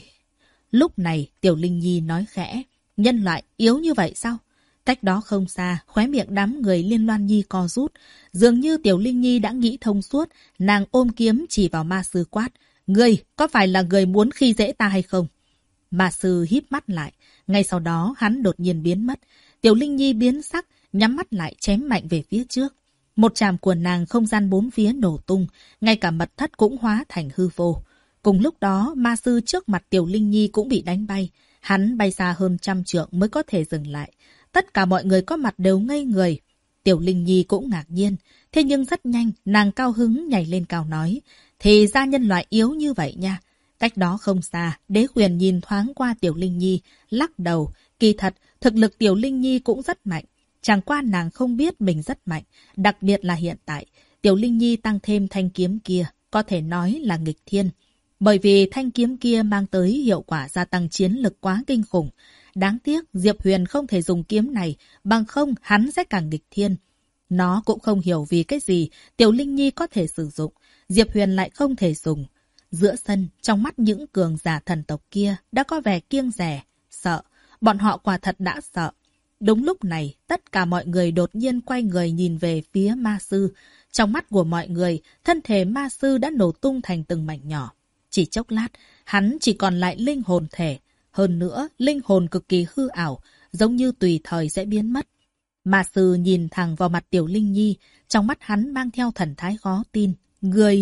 Lúc này, Tiểu Linh Nhi nói khẽ. Nhân loại yếu như vậy sao? Cách đó không xa, khóe miệng đám người Liên Loan Nhi co rút. Dường như Tiểu Linh Nhi đã nghĩ thông suốt, nàng ôm kiếm chỉ vào ma sư quát. Ngươi, có phải là người muốn khi dễ ta hay không? Ma sư híp mắt lại. Ngay sau đó, hắn đột nhiên biến mất. Tiểu Linh Nhi biến sắc, nhắm mắt lại chém mạnh về phía trước. Một chàm của nàng không gian bốn phía nổ tung, ngay cả mật thất cũng hóa thành hư vô. Cùng lúc đó, ma sư trước mặt Tiểu Linh Nhi cũng bị đánh bay. Hắn bay xa hơn 100 trượng mới có thể dừng lại. Tất cả mọi người có mặt đều ngây người. Tiểu Linh Nhi cũng ngạc nhiên. Thế nhưng rất nhanh, nàng cao hứng nhảy lên cao nói. Thì ra nhân loại yếu như vậy nha. Cách đó không xa, Đế Huyền nhìn thoáng qua Tiểu Linh Nhi, lắc đầu. Kỳ thật, thực lực Tiểu Linh Nhi cũng rất mạnh. Chẳng qua nàng không biết mình rất mạnh. Đặc biệt là hiện tại, Tiểu Linh Nhi tăng thêm thanh kiếm kia, có thể nói là nghịch thiên. Bởi vì thanh kiếm kia mang tới hiệu quả gia tăng chiến lực quá kinh khủng. Đáng tiếc, Diệp Huyền không thể dùng kiếm này, bằng không hắn sẽ càng nghịch thiên. Nó cũng không hiểu vì cái gì Tiểu Linh Nhi có thể sử dụng, Diệp Huyền lại không thể dùng. Giữa sân, trong mắt những cường giả thần tộc kia đã có vẻ kiêng dè, sợ. Bọn họ quả thật đã sợ. Đúng lúc này, tất cả mọi người đột nhiên quay người nhìn về phía ma sư. Trong mắt của mọi người, thân thể ma sư đã nổ tung thành từng mảnh nhỏ. Chỉ chốc lát, hắn chỉ còn lại linh hồn thể. Hơn nữa, linh hồn cực kỳ hư ảo, giống như tùy thời sẽ biến mất. Ma sư nhìn thẳng vào mặt Tiểu Linh Nhi, trong mắt hắn mang theo thần thái khó tin. Người...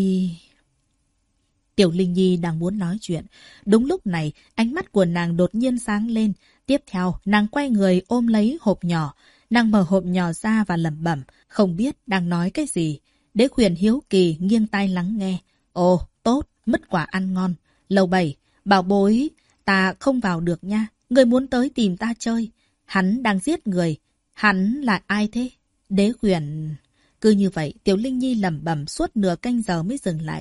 Tiểu Linh Nhi đang muốn nói chuyện. Đúng lúc này, ánh mắt của nàng đột nhiên sáng lên. Tiếp theo, nàng quay người ôm lấy hộp nhỏ. Nàng mở hộp nhỏ ra và lẩm bẩm, không biết đang nói cái gì. Đế Huyền hiếu kỳ nghiêng tai lắng nghe. Ồ, tốt, mứt quả ăn ngon. Lầu 7, bảo bối, ta không vào được nha. Người muốn tới tìm ta chơi. Hắn đang giết người. Hắn là ai thế? Đế Huyền... Cứ như vậy, Tiểu Linh Nhi lẩm bẩm suốt nửa canh giờ mới dừng lại.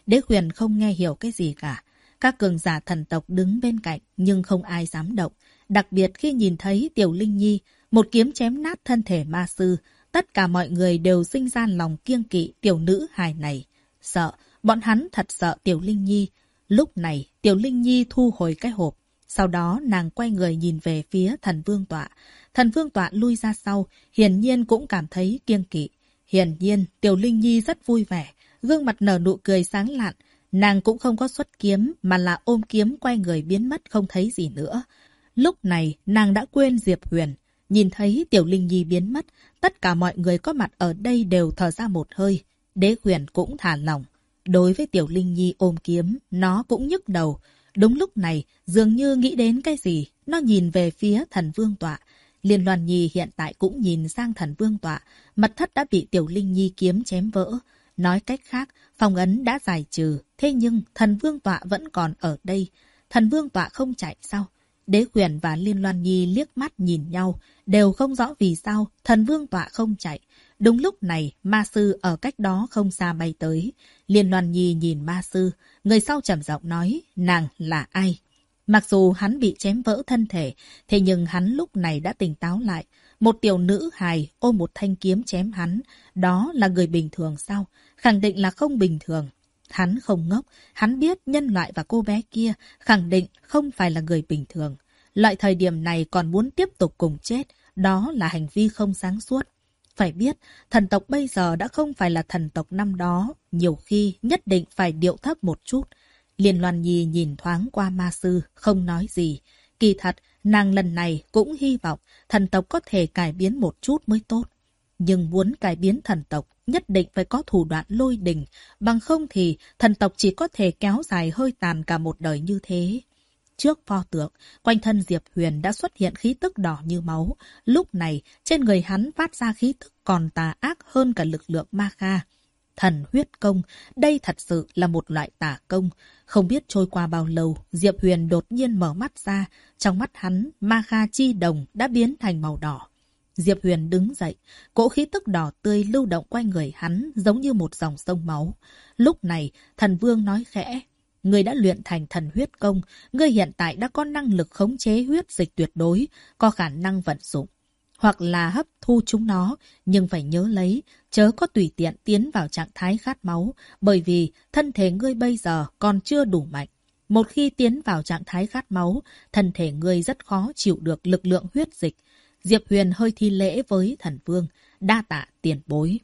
Đế Huyền không nghe hiểu cái gì cả. Các cường giả thần tộc đứng bên cạnh nhưng không ai dám động. Đặc biệt khi nhìn thấy Tiểu Linh Nhi, một kiếm chém nát thân thể ma sư, tất cả mọi người đều sinh ra lòng kiêng kỵ tiểu nữ hài này. Sợ, bọn hắn thật sợ Tiểu Linh Nhi. Lúc này, Tiểu Linh Nhi thu hồi cái hộp. Sau đó nàng quay người nhìn về phía Thần Vương Tọa. Thần Vương Tọa lui ra sau, hiển nhiên cũng cảm thấy kiêng kỵ. Hiển nhiên, Tiểu Linh Nhi rất vui vẻ, gương mặt nở nụ cười sáng lạn. Nàng cũng không có xuất kiếm, mà là ôm kiếm quay người biến mất không thấy gì nữa. Lúc này, nàng đã quên Diệp Huyền. Nhìn thấy Tiểu Linh Nhi biến mất, tất cả mọi người có mặt ở đây đều thở ra một hơi. Đế Huyền cũng thả lỏng. Đối với Tiểu Linh Nhi ôm kiếm, nó cũng nhức đầu. Đúng lúc này, dường như nghĩ đến cái gì, nó nhìn về phía Thần Vương Tọa. Liên Loan Nhi hiện tại cũng nhìn sang Thần Vương Tọa, mật thất đã bị Tiểu Linh Nhi kiếm chém vỡ. Nói cách khác, phong ấn đã giải trừ, thế nhưng Thần Vương Tọa vẫn còn ở đây. Thần Vương Tọa không chạy sao? Đế Huyền và Liên Loan Nhi liếc mắt nhìn nhau, đều không rõ vì sao Thần Vương Tọa không chạy. Đúng lúc này, ma sư ở cách đó không xa bay tới. Liên Loan Nhi nhìn ma sư, người sau trầm giọng nói, nàng là ai? Mặc dù hắn bị chém vỡ thân thể, thế nhưng hắn lúc này đã tỉnh táo lại. Một tiểu nữ hài ôm một thanh kiếm chém hắn, đó là người bình thường sao? Khẳng định là không bình thường. Hắn không ngốc, hắn biết nhân loại và cô bé kia khẳng định không phải là người bình thường. Loại thời điểm này còn muốn tiếp tục cùng chết, đó là hành vi không sáng suốt. Phải biết, thần tộc bây giờ đã không phải là thần tộc năm đó, nhiều khi nhất định phải điệu thấp một chút. Liên Loan Nhi nhìn thoáng qua ma sư, không nói gì. Kỳ thật, nàng lần này cũng hy vọng thần tộc có thể cải biến một chút mới tốt. Nhưng muốn cải biến thần tộc, nhất định phải có thủ đoạn lôi đình, bằng không thì thần tộc chỉ có thể kéo dài hơi tàn cả một đời như thế. Trước pho tượng, quanh thân Diệp Huyền đã xuất hiện khí tức đỏ như máu. Lúc này, trên người hắn phát ra khí tức còn tà ác hơn cả lực lượng ma kha. Thần huyết công, đây thật sự là một loại tà công. Không biết trôi qua bao lâu, Diệp Huyền đột nhiên mở mắt ra. Trong mắt hắn, ma kha chi đồng đã biến thành màu đỏ. Diệp Huyền đứng dậy, cỗ khí tức đỏ tươi lưu động quanh người hắn giống như một dòng sông máu. Lúc này, thần vương nói khẽ, ngươi đã luyện thành thần huyết công, ngươi hiện tại đã có năng lực khống chế huyết dịch tuyệt đối, có khả năng vận dụng. Hoặc là hấp thu chúng nó, nhưng phải nhớ lấy, chớ có tùy tiện tiến vào trạng thái khát máu, bởi vì thân thể ngươi bây giờ còn chưa đủ mạnh. Một khi tiến vào trạng thái khát máu, thân thể ngươi rất khó chịu được lực lượng huyết dịch. Diệp Huyền hơi thi lễ với thần vương, đa tạ tiền bối.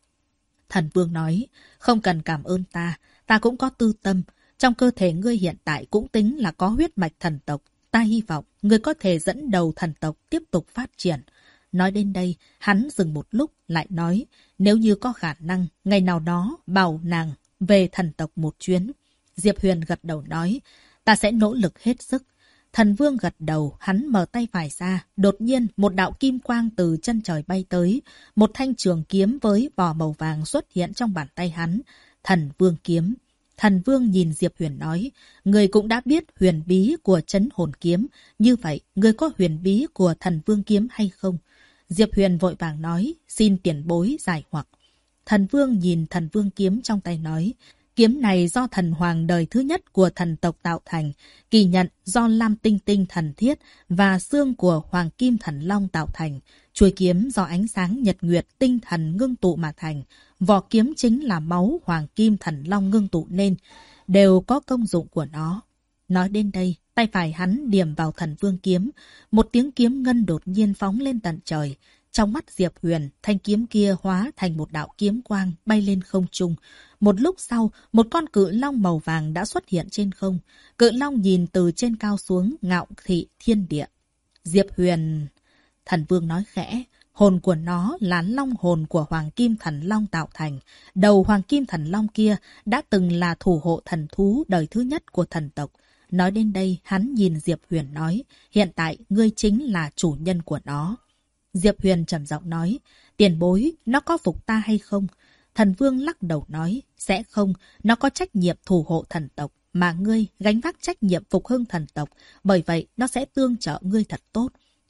Thần vương nói, không cần cảm ơn ta cũng có tư tâm. Trong cơ thể ngươi hiện tại cũng tính là có huyết mạch thần tộc. Ta hy vọng ngươi có thể dẫn đầu thần tộc tiếp tục phát triển. Nói đến đây, hắn dừng một lúc, lại nói, nếu như có khả năng, ngày nào đó bảo nàng về thần tộc một chuyến. Diệp Huyền gật đầu nói, ta sẽ nỗ lực hết sức. Thần vương gật đầu, hắn mở tay phải ra, đột nhiên một đạo kim quang từ chân trời bay tới. Một thanh trường kiếm với vỏ màu vàng xuất hiện trong bàn tay hắn. Thần vương kiếm. Thần vương nhìn Diệp Huyền nói, người cũng đã biết huyền bí của trấn hồn kiếm. Như vậy, người có huyền bí của thần vương kiếm hay không? Diệp Huyền vội vàng nói, xin tiền bối giải hoặc. Thần vương nhìn thần vương kiếm trong tay nói, kiếm này do thần hoàng đời thứ nhất của thần tộc tạo thành, kỳ nhận do lam tinh tinh thần thiết và xương của hoàng kim thần long tạo thành. Chuôi kiếm do ánh sáng nhật nguyệt tinh thần ngưng tụ mà thành. Vỏ kiếm chính là máu hoàng kim thần long ngưng tụ nên, đều có công dụng của nó. Nói đến đây, tay phải hắn điểm vào thần vương kiếm. Một tiếng kiếm ngân đột nhiên phóng lên tận trời. Trong mắt Diệp Huyền, thanh kiếm kia hóa thành một đạo kiếm quang bay lên không trung. Một lúc sau, một con cự long màu vàng đã xuất hiện trên không. Cự long nhìn từ trên cao xuống, ngạo thị thiên địa. Diệp Huyền... Thần vương nói khẽ, hồn của nó là long hồn của Hoàng Kim Thần Long tạo thành. Đầu Hoàng Kim Thần Long kia đã từng là thủ hộ thần thú đời thứ nhất của thần tộc. Nói đến đây, hắn nhìn Diệp Huyền nói, hiện tại ngươi chính là chủ nhân của nó. Diệp Huyền trầm giọng nói, tiền bối, nó có phục ta hay không? Thần vương lắc đầu nói, sẽ không, nó có trách nhiệm thủ hộ thần tộc, mà ngươi gánh vác trách nhiệm phục hưng thần tộc, bởi vậy nó sẽ tương trợ ngươi thật tốt.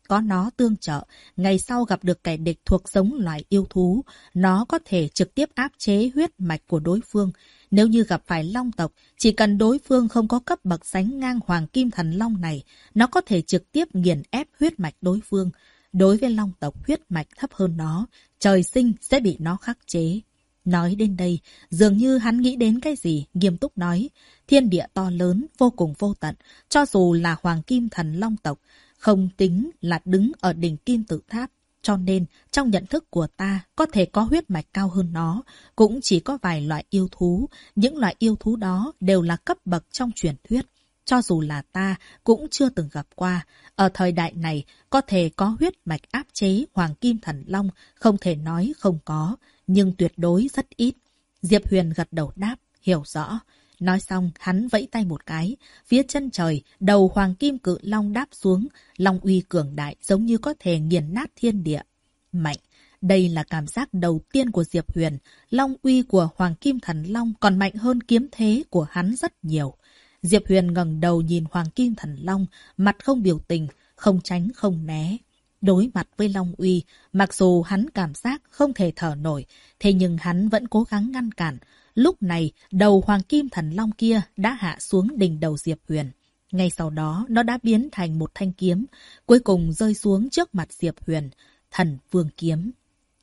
có nó tương trợ, ngày sau gặp được kẻ địch thuộc giống loài yêu thú, nó có thể trực tiếp áp chế huyết mạch của đối phương. Nếu như gặp phải long tộc, chỉ cần đối phương không có cấp bậc sánh ngang hoàng kim thần long này, nó có thể trực tiếp nghiền ép huyết mạch đối phương. Đối với long tộc huyết mạch thấp hơn nó, trời sinh sẽ bị nó khắc chế. Nói đến đây, dường như hắn nghĩ đến cái gì, nghiêm túc nói. Thiên địa to lớn, vô cùng vô tận, cho dù là hoàng kim thần long tộc, không tính là đứng ở đỉnh kim tự tháp. Cho nên, trong nhận thức của ta, có thể có huyết mạch cao hơn nó, cũng chỉ có vài loại yêu thú. Những loại yêu thú đó đều là cấp bậc trong truyền thuyết. Cho dù là ta, cũng chưa từng gặp qua. Ở thời đại này, có thể có huyết mạch áp chế hoàng kim thần long, không thể nói không có, nhưng tuyệt đối rất ít. Diệp Huyền gật đầu đáp, hiểu rõ. Nói xong, hắn vẫy tay một cái. Phía chân trời, đầu hoàng kim cự long đáp xuống. Long uy cường đại giống như có thể nghiền nát thiên địa. Mạnh. Đây là cảm giác đầu tiên của Diệp Huyền. Long uy của hoàng kim thần long còn mạnh hơn kiếm thế của hắn rất nhiều. Diệp Huyền ngẩng đầu nhìn hoàng kim thần long, mặt không biểu tình, không tránh không né. Đối mặt với long uy, mặc dù hắn cảm giác không thể thở nổi, thế nhưng hắn vẫn cố gắng ngăn cản. Lúc này, đầu hoàng kim thần long kia đã hạ xuống đỉnh đầu Diệp Huyền. Ngay sau đó, nó đã biến thành một thanh kiếm, cuối cùng rơi xuống trước mặt Diệp Huyền. Thần Vương Kiếm.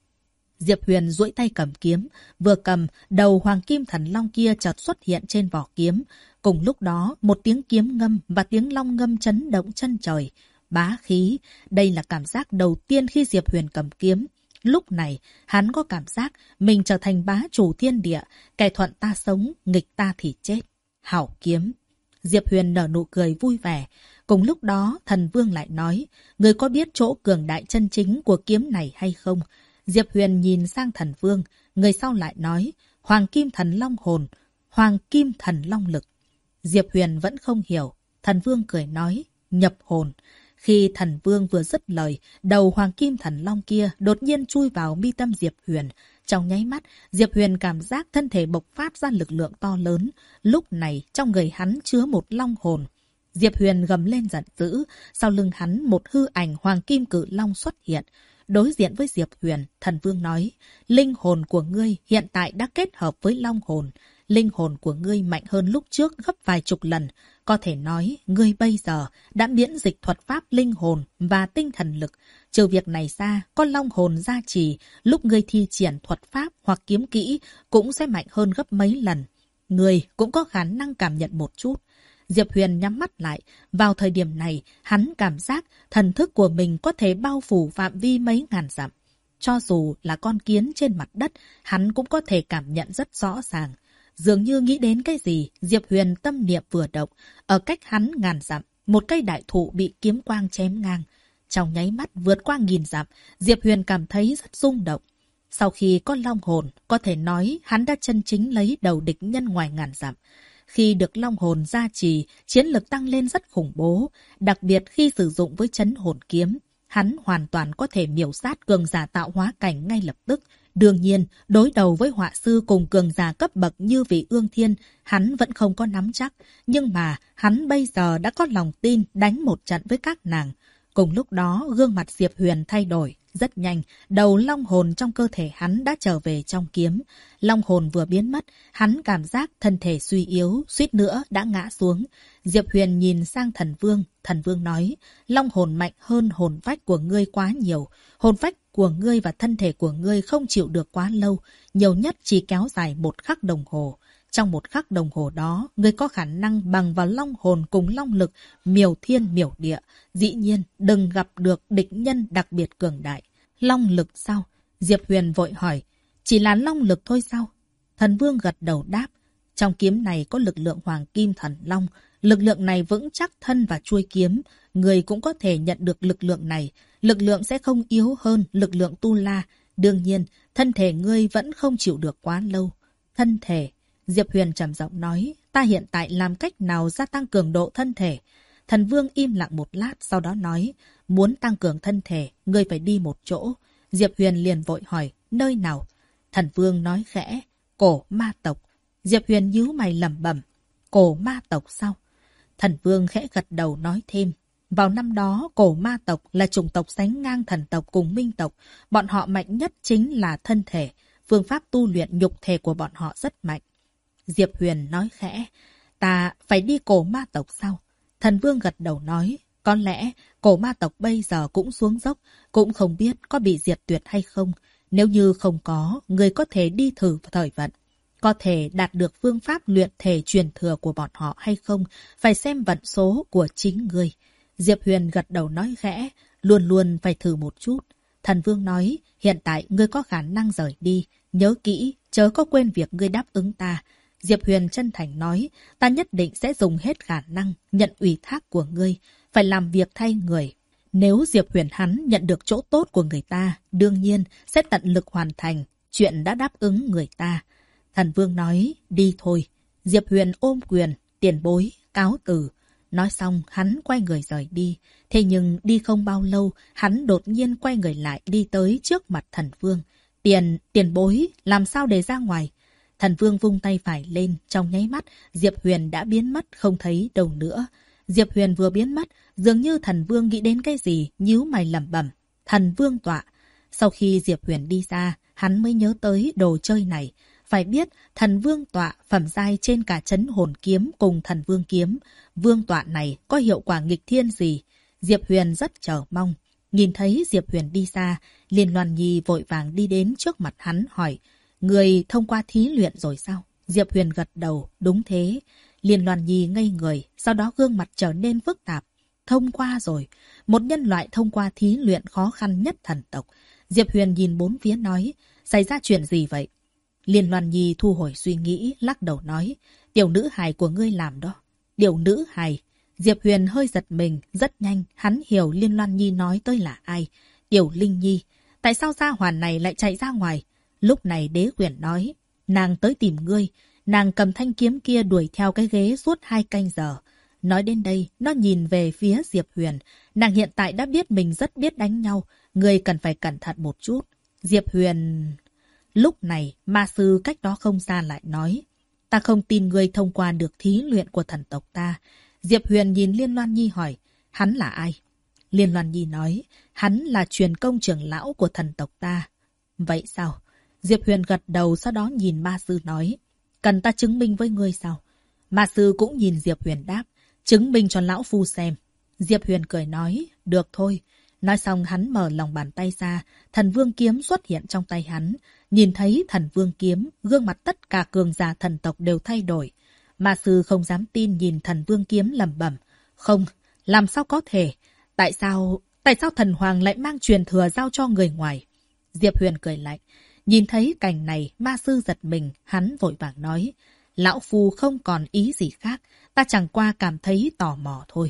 Diệp Huyền duỗi tay cầm kiếm, vừa cầm, đầu hoàng kim thần long kia chợt xuất hiện trên vỏ kiếm. Cùng lúc đó, một tiếng kiếm ngâm và tiếng long ngâm chấn động chân trời. Bá khí, đây là cảm giác đầu tiên khi Diệp Huyền cầm kiếm. Lúc này, hắn có cảm giác mình trở thành bá chủ thiên địa, kẻ thuận ta sống, nghịch ta thì chết. Hảo kiếm. Diệp Huyền nở nụ cười vui vẻ. Cùng lúc đó, thần vương lại nói, người có biết chỗ cường đại chân chính của kiếm này hay không? Diệp Huyền nhìn sang thần vương, người sau lại nói, hoàng kim thần long hồn, hoàng kim thần long lực. Diệp Huyền vẫn không hiểu, thần vương cười nói, nhập hồn. Khi thần vương vừa dứt lời, đầu hoàng kim thần long kia đột nhiên chui vào mi tâm Diệp Huyền. Trong nháy mắt, Diệp Huyền cảm giác thân thể bộc phát ra lực lượng to lớn. Lúc này, trong người hắn chứa một long hồn. Diệp Huyền gầm lên giận dữ, sau lưng hắn một hư ảnh hoàng kim cự long xuất hiện. Đối diện với Diệp Huyền, thần vương nói, linh hồn của ngươi hiện tại đã kết hợp với long hồn. Linh hồn của ngươi mạnh hơn lúc trước gấp vài chục lần. Có thể nói, ngươi bây giờ đã miễn dịch thuật pháp linh hồn và tinh thần lực. Trừ việc này ra, có long hồn gia trì, lúc ngươi thi triển thuật pháp hoặc kiếm kỹ cũng sẽ mạnh hơn gấp mấy lần. Ngươi cũng có khả năng cảm nhận một chút. Diệp Huyền nhắm mắt lại. Vào thời điểm này, hắn cảm giác thần thức của mình có thể bao phủ phạm vi mấy ngàn dặm. Cho dù là con kiến trên mặt đất, hắn cũng có thể cảm nhận rất rõ ràng. Dường như nghĩ đến cái gì, Diệp Huyền tâm niệm vừa động. Ở cách hắn ngàn dặm, một cây đại thụ bị kiếm quang chém ngang. Trong nháy mắt vượt qua nghìn dặm, Diệp Huyền cảm thấy rất rung động. Sau khi có long hồn, có thể nói hắn đã chân chính lấy đầu địch nhân ngoài ngàn dặm. Khi được long hồn gia trì, chiến lực tăng lên rất khủng bố. Đặc biệt khi sử dụng với trấn hồn kiếm, hắn hoàn toàn có thể miểu sát cường giả tạo hóa cảnh ngay lập tức. Đương nhiên, đối đầu với họa sư cùng cường giả cấp bậc như vị Ương Thiên, hắn vẫn không có nắm chắc. Nhưng mà, hắn bây giờ đã có lòng tin đánh một trận với các nàng. Cùng lúc đó, gương mặt Diệp Huyền thay đổi. Rất nhanh, đầu long hồn trong cơ thể hắn đã trở về trong kiếm. Long hồn vừa biến mất, hắn cảm giác thân thể suy yếu, suýt nữa đã ngã xuống. Diệp Huyền nhìn sang thần vương nói, long hồn mạnh hơn hồn phách của ngươi quá nhiều. Hồn phách của ngươi và thân thể của ngươi không chịu được quá lâu, nhiều nhất chỉ kéo dài 1 khắc đồng hồ. Trong 1 khắc đồng hồ đó, ngươi có khả năng bằng vào long hồn cùng long lực, miểu thiên miểu địa. Dĩ nhiên, đừng gặp được địch nhân đặc biệt cường đại. Long lực sao? Diệp Huyền vội hỏi. Chỉ là long lực thôi sao? Thần vương gật đầu đáp. Trong kiếm này có lực lượng hoàng kim thần long. Lực lượng này vững chắc thân và chuôi kiếm. Người cũng có thể nhận được lực lượng này. Lực lượng sẽ không yếu hơn lực lượng tu la. Đương nhiên, thân thể ngươi vẫn không chịu được quá lâu. Thân thể. Diệp Huyền trầm giọng nói. Ta hiện tại làm cách nào gia tăng cường độ thân thể? Thần vương im lặng một lát, sau đó nói. Muốn tăng cường thân thể, ngươi phải đi một chỗ. Diệp Huyền liền vội hỏi. Nơi nào? Thần vương nói khẽ. Cổ ma tộc. Diệp Huyền nhíu mày lẩm bẩm. Cổ ma tộc sao? Thần vương khẽ gật đầu nói thêm. Vào năm đó, cổ ma tộc là chủng tộc sánh ngang thần tộc cùng minh tộc. Bọn họ mạnh nhất chính là thân thể. Phương pháp tu luyện nhục thể của bọn họ rất mạnh. Diệp Huyền nói khẽ, ta phải đi cổ ma tộc sao? Thần Vương gật đầu nói, có lẽ cổ ma tộc bây giờ cũng xuống dốc, cũng không biết có bị diệt tuyệt hay không. Nếu như không có, người có thể đi thử thời vận. Có thể đạt được phương pháp luyện thể truyền thừa của bọn họ hay không, phải xem vận số của chính người. Diệp Huyền gật đầu nói khẽ, luôn luôn phải thử một chút. Thần Vương nói, hiện tại ngươi có khả năng rời đi. Nhớ kỹ, chớ có quên việc ngươi đáp ứng ta. Diệp Huyền chân thành nói, ta nhất định sẽ dùng hết khả năng, nhận ủy thác của ngươi, phải làm việc thay người. Nếu Diệp Huyền hắn nhận được chỗ tốt của người ta, đương nhiên sẽ tận lực hoàn thành chuyện đã đáp ứng người ta. Thần Vương nói, đi thôi. Diệp Huyền ôm quyền, tiền bối, cáo từ. Nói xong, hắn quay người rời đi. Thế nhưng đi không bao lâu, hắn đột nhiên quay người lại đi tới trước mặt thần Vương. Tiền bối, làm sao để ra ngoài? Thần Vương vung tay phải lên, trong nháy mắt, Diệp Huyền đã biến mất không thấy đâu nữa. Diệp Huyền vừa biến mất, dường như thần Vương nghĩ đến cái gì, nhíu mày lẩm bẩm. Thần Vương tọa. Sau khi Diệp Huyền đi ra, hắn mới nhớ tới đồ chơi này. Phải biết, thần Vương tọa phẩm giai trên cả trấn hồn kiếm cùng thần Vương kiếm. Vương tọa này có hiệu quả nghịch thiên gì? Diệp Huyền rất chờ mong. Nhìn thấy Diệp Huyền đi ra, Liên Loan Nhi vội vàng đi đến trước mặt hắn hỏi, người thông qua thí luyện rồi sao? Diệp Huyền gật đầu, đúng thế. Liên Loan Nhi ngây người, sau đó gương mặt trở nên phức tạp. Thông qua rồi. Một nhân loại thông qua thí luyện khó khăn nhất thần tộc. Diệp Huyền nhìn bốn phía nói, xảy ra chuyện gì vậy? Liên Loan Nhi thu hồi suy nghĩ, lắc đầu nói, tiểu nữ hài của ngươi làm đó. Tiểu nữ hài. Diệp Huyền hơi giật mình, rất nhanh, hắn hiểu Liên Loan Nhi nói tới là ai. Tiểu Linh Nhi. Tại sao gia hoàn này lại chạy ra ngoài? Lúc này Đế Huyền nói, nàng tới tìm ngươi. Nàng cầm thanh kiếm kia đuổi theo cái ghế suốt 2 canh giờ. Nói đến đây, nó nhìn về phía Diệp Huyền. Nàng hiện tại đã biết mình rất biết đánh nhau. Ngươi cần phải cẩn thận một chút. Diệp Huyền... Lúc này, ma sư cách đó không xa lại nói, ta không tin ngươi thông qua được thí luyện của thần tộc ta. Diệp Huyền nhìn Liên Loan Nhi hỏi, hắn là ai? Liên Loan Nhi nói, hắn là truyền công trưởng lão của thần tộc ta. Vậy sao? Diệp Huyền gật đầu, sau đó nhìn ma sư nói, cần ta chứng minh với ngươi sao? Ma sư cũng nhìn Diệp Huyền đáp, chứng minh cho lão phu xem. Diệp Huyền cười nói, được thôi. Nói xong hắn mở lòng bàn tay ra, thần vương kiếm xuất hiện trong tay hắn. Nhìn thấy thần vương kiếm, gương mặt tất cả cường giả thần tộc đều thay đổi. Ma sư không dám tin nhìn thần vương kiếm lẩm bẩm. Không, làm sao có thể? Tại sao thần hoàng lại mang truyền thừa giao cho người ngoài? Diệp Huyền cười lạnh. Nhìn thấy cảnh này, ma sư giật mình, hắn vội vàng nói. Lão phu không còn ý gì khác, ta chẳng qua cảm thấy tò mò thôi.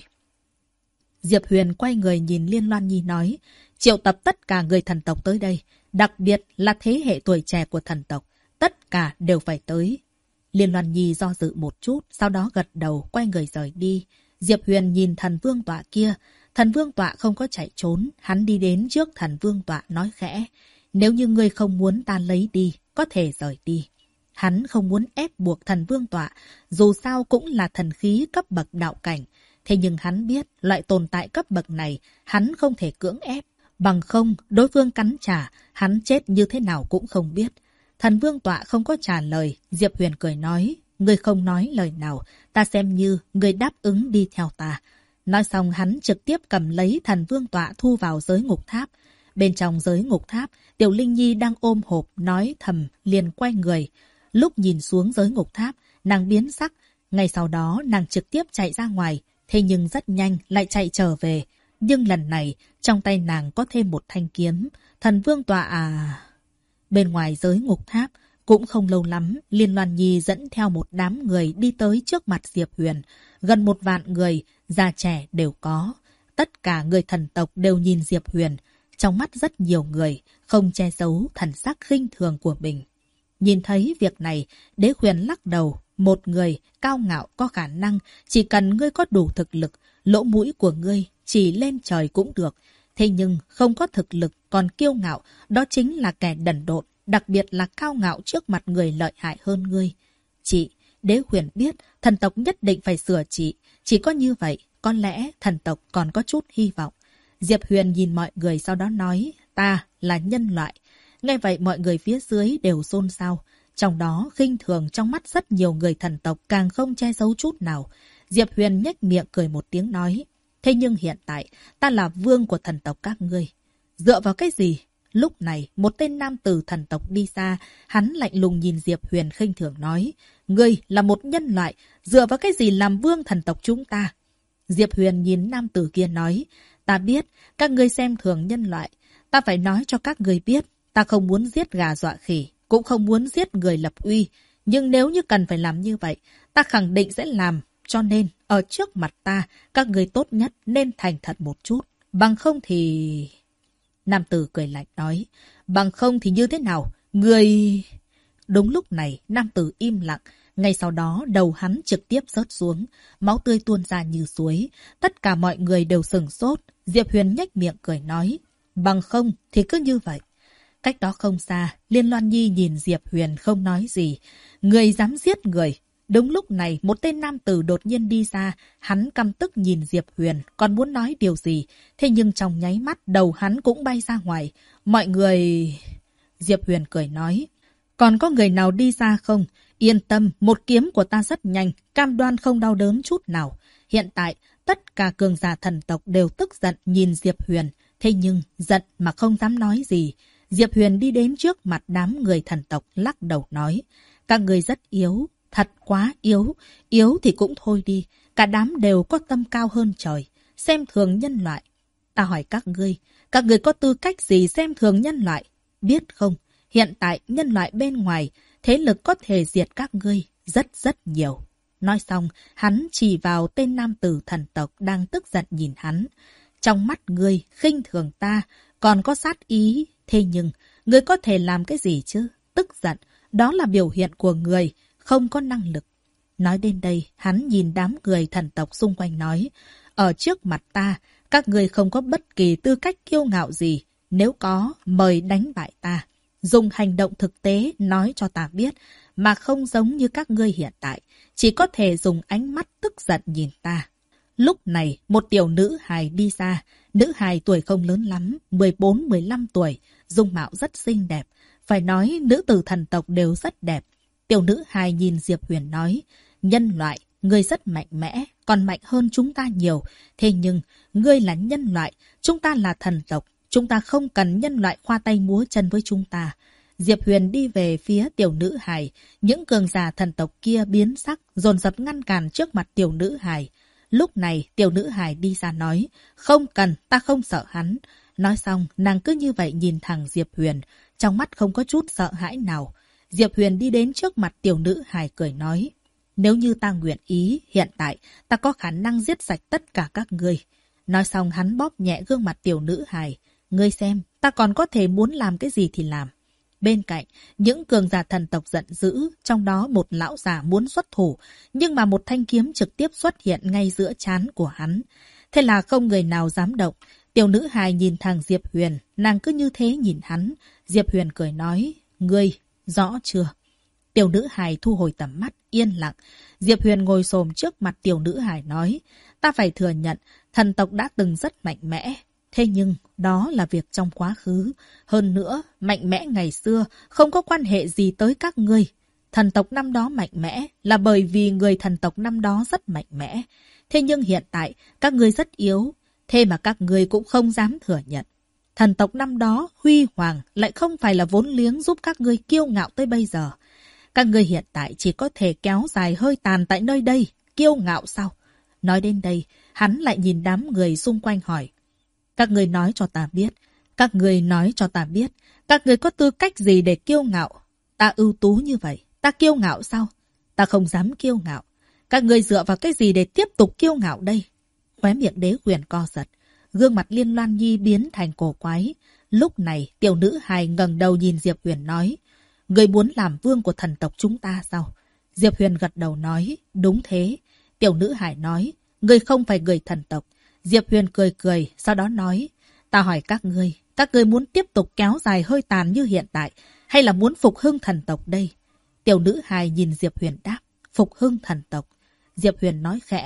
Diệp Huyền quay người nhìn Liên Loan Nhi nói, triệu tập tất cả người thần tộc tới đây, đặc biệt là thế hệ tuổi trẻ của thần tộc, tất cả đều phải tới. Liên Loan Nhi do dự một chút, sau đó gật đầu, quay người rời đi. Diệp Huyền nhìn thần vương tọa kia, thần vương tọa không có chạy trốn, hắn đi đến trước thần vương tọa nói khẽ, nếu như ngươi không muốn ta lấy đi, có thể rời đi. Hắn không muốn ép buộc thần vương tọa, dù sao cũng là thần khí cấp bậc đạo cảnh. Thế nhưng hắn biết, loại tồn tại cấp bậc này, hắn không thể cưỡng ép. Bằng không, đối phương cắn trả, hắn chết như thế nào cũng không biết. Thần vương tọa không có trả lời, Diệp Huyền cười nói, ngươi không nói lời nào, ta xem như ngươi đáp ứng đi theo ta. Nói xong hắn trực tiếp cầm lấy thần vương tọa thu vào giới ngục tháp. Bên trong giới ngục tháp, Tiểu Linh Nhi đang ôm hộp, nói thầm, liền quay người. Lúc nhìn xuống giới ngục tháp, nàng biến sắc, ngay sau đó nàng trực tiếp chạy ra ngoài. Thế nhưng rất nhanh lại chạy trở về. Nhưng lần này, trong tay nàng có thêm một thanh kiếm. Thần vương tọa à... Bên ngoài giới ngục tháp, cũng không lâu lắm, Liên Loan Nhi dẫn theo một đám người đi tới trước mặt Diệp Huyền. Gần 1 vạn người, già trẻ đều có. Tất cả người thần tộc đều nhìn Diệp Huyền. Trong mắt rất nhiều người, không che giấu thần sắc khinh thường của mình. Nhìn thấy việc này, Đế Huyền lắc đầu. Một người cao ngạo có khả năng, chỉ cần ngươi có đủ thực lực, lỗ mũi của ngươi chỉ lên trời cũng được. Thế nhưng không có thực lực còn kiêu ngạo, đó chính là kẻ đần độn, đặc biệt là cao ngạo trước mặt người lợi hại hơn ngươi. Chị, Đế Huyền biết thần tộc nhất định phải sửa trị, chỉ có như vậy có lẽ thần tộc còn có chút hy vọng. Diệp Huyền nhìn mọi người sau đó nói, ta là nhân loại. Nghe vậy mọi người phía dưới đều xôn xao. Trong đó khinh thường trong mắt rất nhiều người thần tộc càng không che giấu chút nào. Diệp Huyền nhếch miệng cười một tiếng nói, thế nhưng hiện tại ta là vương của thần tộc các ngươi. Dựa vào cái gì? Lúc này một tên nam tử thần tộc đi xa, hắn lạnh lùng nhìn Diệp Huyền khinh thường nói, ngươi là một nhân loại, dựa vào cái gì làm vương thần tộc chúng ta? Diệp Huyền nhìn nam tử kia nói, ta biết các ngươi xem thường nhân loại, ta phải nói cho các ngươi biết, ta không muốn giết gà dọa khỉ, cũng không muốn giết người lập uy, nhưng nếu như cần phải làm như vậy, ta khẳng định sẽ làm, cho nên ở trước mặt ta, các ngươi tốt nhất nên thành thật một chút, bằng không thì... Nam tử cười lạnh nói, bằng không thì như thế nào, người... Đúng lúc này, nam tử im lặng, ngay sau đó đầu hắn trực tiếp rớt xuống, máu tươi tuôn ra như suối. Tất cả mọi người đều sửng sốt. Diệp Huyền nhếch miệng cười nói, bằng không thì cứ như vậy. Cách đó không xa, Liên Loan Nhi nhìn Diệp Huyền không nói gì. Người dám giết người. Đúng lúc này, một tên nam tử đột nhiên đi ra, hắn căm tức nhìn Diệp Huyền, còn muốn nói điều gì. Thế nhưng trong nháy mắt, đầu hắn cũng bay ra ngoài. Mọi người... Diệp Huyền cười nói, còn có người nào đi ra không? Yên tâm, một kiếm của ta rất nhanh, cam đoan không đau đớn chút nào. Hiện tại, tất cả cường giả thần tộc đều tức giận nhìn Diệp Huyền. Thế nhưng, giận mà không dám nói gì. Diệp Huyền đi đến trước mặt đám người thần tộc lắc đầu nói, các người rất yếu, thật quá yếu, yếu thì cũng thôi đi. Cả đám đều có tâm cao hơn trời, xem thường nhân loại. Ta hỏi các ngươi có tư cách gì xem thường nhân loại? Biết không, hiện tại nhân loại bên ngoài, thế lực có thể diệt các ngươi rất nhiều. Nói xong, hắn chỉ vào tên nam tử thần tộc đang tức giận nhìn hắn. Trong mắt ngươi, khinh thường ta, còn có sát ý. Thế nhưng, ngươi có thể làm cái gì chứ? Tức giận, đó là biểu hiện của người không có năng lực. Nói đến đây, hắn nhìn đám người thần tộc xung quanh nói, ở trước mặt ta, các ngươi không có bất kỳ tư cách kiêu ngạo gì. Nếu có, mời đánh bại ta. Dùng hành động thực tế nói cho ta biết, mà không giống như các ngươi hiện tại, chỉ có thể dùng ánh mắt tức giận nhìn ta. Lúc này, một tiểu nữ hài đi ra, nữ hài tuổi không lớn lắm, 14-15 tuổi, dung mạo rất xinh đẹp. Phải nói nữ tử thần tộc đều rất đẹp. Tiểu nữ hài nhìn Diệp Huyền nói, nhân loại, ngươi rất mạnh mẽ, còn mạnh hơn chúng ta nhiều. Thế nhưng, ngươi là nhân loại, chúng ta là thần tộc. Chúng ta không cần nhân loại khoa tay múa chân với chúng ta. Diệp Huyền đi về phía tiểu nữ hài. Những cường giả thần tộc kia biến sắc, dồn dập ngăn cản trước mặt tiểu nữ hài. Lúc này, tiểu nữ hài đi ra nói, không cần, ta không sợ hắn. Nói xong, nàng cứ như vậy nhìn thẳng Diệp Huyền, trong mắt không có chút sợ hãi nào. Diệp Huyền đi đến trước mặt tiểu nữ hài cười nói, nếu như ta nguyện ý, hiện tại, ta có khả năng giết sạch tất cả các ngươi. Nói xong hắn bóp nhẹ gương mặt tiểu nữ hài. Ngươi xem, ta còn có thể muốn làm cái gì thì làm. Bên cạnh, những cường giả thần tộc giận dữ, trong đó một lão già muốn xuất thủ, nhưng mà một thanh kiếm trực tiếp xuất hiện ngay giữa trán của hắn. Thế là không người nào dám động. Tiểu nữ hài nhìn thẳng Diệp Huyền, nàng cứ như thế nhìn hắn. Diệp Huyền cười nói, ngươi, rõ chưa? Tiểu nữ hài thu hồi tầm mắt, yên lặng. Diệp Huyền ngồi xổm trước mặt tiểu nữ hài nói, ta phải thừa nhận, thần tộc đã từng rất mạnh mẽ. Thế nhưng, đó là việc trong quá khứ. Hơn nữa, mạnh mẽ ngày xưa không có quan hệ gì tới các ngươi. Thần tộc năm đó mạnh mẽ là bởi vì người thần tộc năm đó rất mạnh mẽ. Thế nhưng hiện tại, các ngươi rất yếu. Thế mà các ngươi cũng không dám thừa nhận. Thần tộc năm đó huy hoàng lại không phải là vốn liếng giúp các ngươi kiêu ngạo tới bây giờ. Các ngươi hiện tại chỉ có thể kéo dài hơi tàn tại nơi đây. Kiêu ngạo sao? Nói đến đây, hắn lại nhìn đám người xung quanh hỏi. Các ngươi nói cho ta biết. Các ngươi nói cho ta biết. Các ngươi có tư cách gì để kiêu ngạo? Ta ưu tú như vậy. Ta kiêu ngạo sao? Ta không dám kiêu ngạo. Các ngươi dựa vào cái gì để tiếp tục kiêu ngạo đây? Khóe miệng Đế Huyền co giật. Gương mặt Liên Loan Nhi biến thành cổ quái. Lúc này, tiểu nữ hài ngẩng đầu nhìn Diệp Huyền nói. Ngươi muốn làm vương của thần tộc chúng ta sao? Diệp Huyền gật đầu nói. Đúng thế. Tiểu nữ hài nói. Ngươi không phải người thần tộc. Diệp Huyền cười cười, sau đó nói. Ta hỏi các ngươi muốn tiếp tục kéo dài hơi tàn như hiện tại, hay là muốn phục hưng thần tộc đây? Tiểu nữ hài nhìn Diệp Huyền đáp. Phục hưng thần tộc. Diệp Huyền nói khẽ.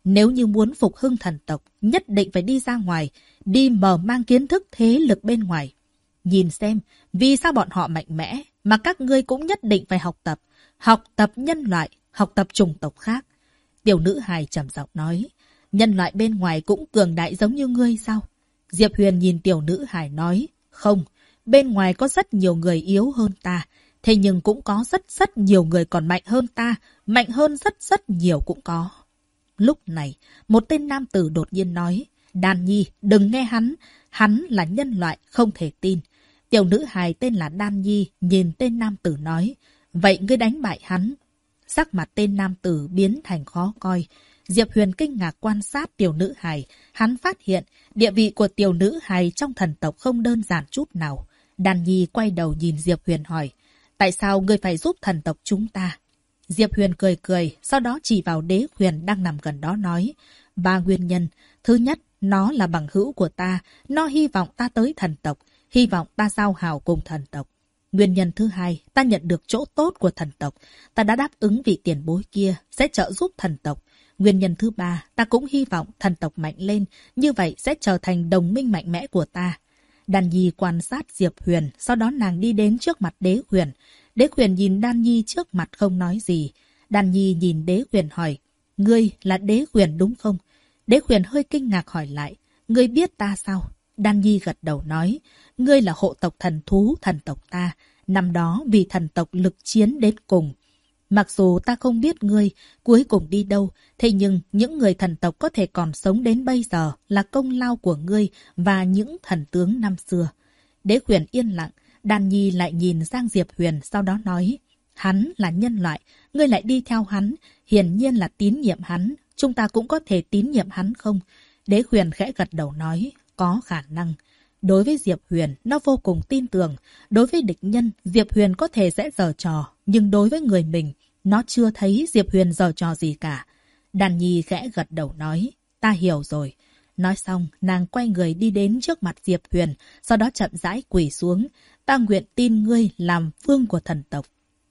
Nếu như muốn phục hưng thần tộc, nhất định phải đi ra ngoài, đi mở mang kiến thức thế lực bên ngoài. Nhìn xem, vì sao bọn họ mạnh mẽ, mà các ngươi cũng nhất định phải học tập nhân loại, học tập chủng tộc khác. Tiểu nữ hài trầm giọng nói, nhân loại bên ngoài cũng cường đại giống như ngươi sao? Diệp Huyền nhìn tiểu nữ hài nói, không, bên ngoài có rất nhiều người yếu hơn ta, thế nhưng cũng có rất nhiều người còn mạnh hơn ta, mạnh hơn rất nhiều cũng có. Lúc này, một tên nam tử đột nhiên nói, Đan Nhi, đừng nghe hắn là nhân loại, không thể tin. Tiểu nữ hài tên là Đan Nhi, nhìn tên nam tử nói, vậy ngươi đánh bại hắn. Sắc mặt tên nam tử biến thành khó coi. Diệp Huyền kinh ngạc quan sát tiểu nữ hài, hắn phát hiện địa vị của tiểu nữ hài trong thần tộc không đơn giản chút nào. Đan Nhi quay đầu nhìn Diệp Huyền hỏi, tại sao ngươi phải giúp thần tộc chúng ta? Diệp Huyền cười cười, sau đó chỉ vào Đế Huyền đang nằm gần đó nói, 3 nguyên nhân. Thứ nhất, nó là bằng hữu của ta, nó hy vọng ta tới thần tộc, hy vọng ta giao hảo cùng thần tộc. Nguyên nhân thứ hai, ta nhận được chỗ tốt của thần tộc, ta đã đáp ứng vị tiền bối kia sẽ trợ giúp thần tộc. Nguyên nhân thứ ba, ta cũng hy vọng thần tộc mạnh lên, như vậy sẽ trở thành đồng minh mạnh mẽ của ta. Đan Nhi quan sát Diệp Huyền, sau đó nàng đi đến trước mặt Đế Huyền. Đế Huyền nhìn Đan Nhi trước mặt không nói gì. Đan Nhi nhìn Đế Huyền hỏi, ngươi là Đế Huyền đúng không? Đế Huyền hơi kinh ngạc hỏi lại, ngươi biết ta sao? Đan Nhi gật đầu nói, ngươi là hộ tộc thần thú thần tộc ta, năm đó vì thần tộc lực chiến đến cùng. Mặc dù ta không biết ngươi cuối cùng đi đâu, thế nhưng những người thần tộc có thể còn sống đến bây giờ là công lao của ngươi và những thần tướng năm xưa. Đế Huyền yên lặng, Đan Nhi lại nhìn sang Diệp Huyền, sau đó nói, hắn là nhân loại, ngươi lại đi theo hắn, hiển nhiên là tín nhiệm hắn, chúng ta cũng có thể tín nhiệm hắn không? Đế Huyền khẽ gật đầu nói, có khả năng. Đối với Diệp Huyền, nó vô cùng tin tưởng. Đối với địch nhân, Diệp Huyền có thể sẽ giở trò, nhưng đối với người mình, nó chưa thấy Diệp Huyền giở trò gì cả. Đan Nhi khẽ gật đầu nói, ta hiểu rồi. Nói xong, nàng quay người đi đến trước mặt Diệp Huyền, sau đó chậm rãi quỳ xuống. Ta nguyện tin ngươi làm vương của thần tộc.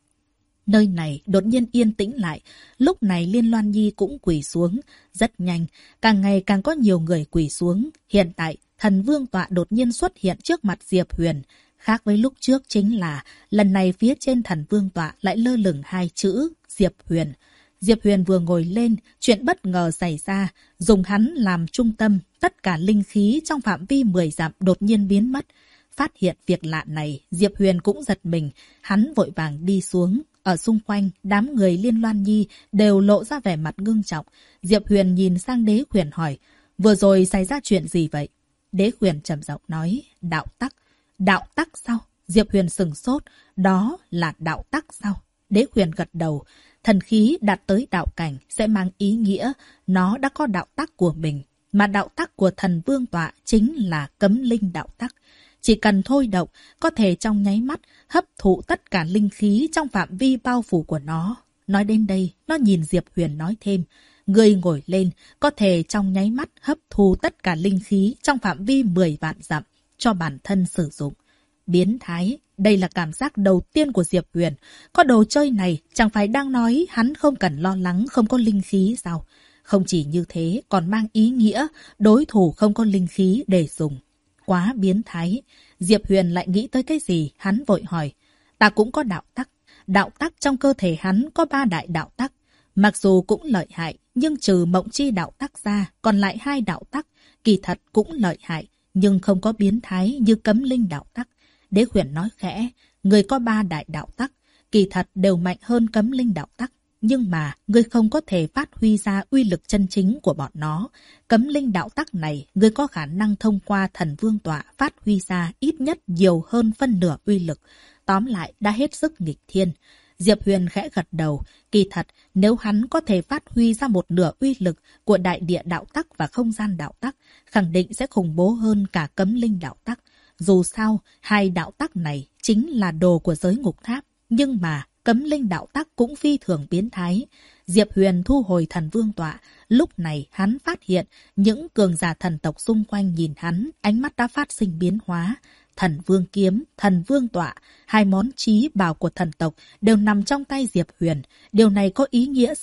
Nơi này đột nhiên yên tĩnh lại. Lúc này Liên Loan Nhi cũng quỳ xuống. Rất nhanh, càng ngày càng có nhiều người quỳ xuống. Hiện tại, thần vương tọa đột nhiên xuất hiện trước mặt Diệp Huyền. Khác với lúc trước chính là, lần này phía trên thần vương tọa lại lơ lửng 2 chữ Diệp Huyền. Diệp Huyền vừa ngồi lên, chuyện bất ngờ xảy ra, dùng hắn làm trung tâm, tất cả linh khí trong phạm vi 10 dặm đột nhiên biến mất. Phát hiện việc lạ này, Diệp Huyền cũng giật mình, hắn vội vàng đi xuống. Ở xung quanh, đám người Liên Loan Nhi đều lộ ra vẻ mặt ngưng trọng. Diệp Huyền nhìn sang Đế Huyền hỏi, vừa rồi xảy ra chuyện gì vậy? Đế Huyền trầm giọng nói, đạo tắc. Đạo tắc sao? Diệp Huyền sừng sốt, đó là đạo tắc sao? Đế Huyền gật đầu, thần khí đạt tới đạo cảnh sẽ mang ý nghĩa nó đã có đạo tắc của mình, mà đạo tắc của thần vương tọa chính là cấm linh đạo tắc. Chỉ cần thôi động, có thể trong nháy mắt hấp thụ tất cả linh khí trong phạm vi bao phủ của nó. Nói đến đây, nó nhìn Diệp Huyền nói thêm, ngươi ngồi lên, có thể trong nháy mắt hấp thu tất cả linh khí trong phạm vi 10 vạn dặm cho bản thân sử dụng. Biến thái, đây là cảm giác đầu tiên của Diệp Huyền. Có đồ chơi này, chẳng phải đang nói hắn không cần lo lắng không có linh khí sao? Không chỉ như thế, còn mang ý nghĩa đối thủ không có linh khí để dùng. Quá biến thái. Diệp Huyền lại nghĩ tới cái gì, hắn vội hỏi. Ta cũng có đạo tắc. Đạo tắc trong cơ thể hắn có 3 đại đạo tắc. Mặc dù cũng lợi hại, nhưng trừ mộng chi đạo tắc ra, còn lại 2 đạo tắc. Kỳ thật cũng lợi hại, nhưng không có biến thái như cấm linh đạo tắc. Đế Huyền nói khẽ, người có 3 đại đạo tắc, kỳ thật đều mạnh hơn cấm linh đạo tắc. Nhưng mà, ngươi không có thể phát huy ra uy lực chân chính của bọn nó. Cấm linh đạo tắc này, ngươi có khả năng thông qua thần vương tọa phát huy ra ít nhất nhiều hơn phân nửa uy lực. Tóm lại, đã hết sức nghịch thiên. Diệp Huyền khẽ gật đầu. Kỳ thật, nếu hắn có thể phát huy ra một nửa uy lực của đại địa đạo tắc và không gian đạo tắc, khẳng định sẽ khủng bố hơn cả cấm linh đạo tắc. Dù sao, 2 đạo tắc này chính là đồ của giới ngục tháp. Nhưng mà, cấm linh đạo tắc cũng phi thường biến thái. Diệp Huyền thu hồi thần vương tọa. Lúc này hắn phát hiện những cường giả thần tộc xung quanh nhìn hắn, ánh mắt đã phát sinh biến hóa. Thần vương kiếm, thần vương tọa, 2 món chí bảo của thần tộc đều nằm trong tay Diệp Huyền. Điều này có ý nghĩa gì?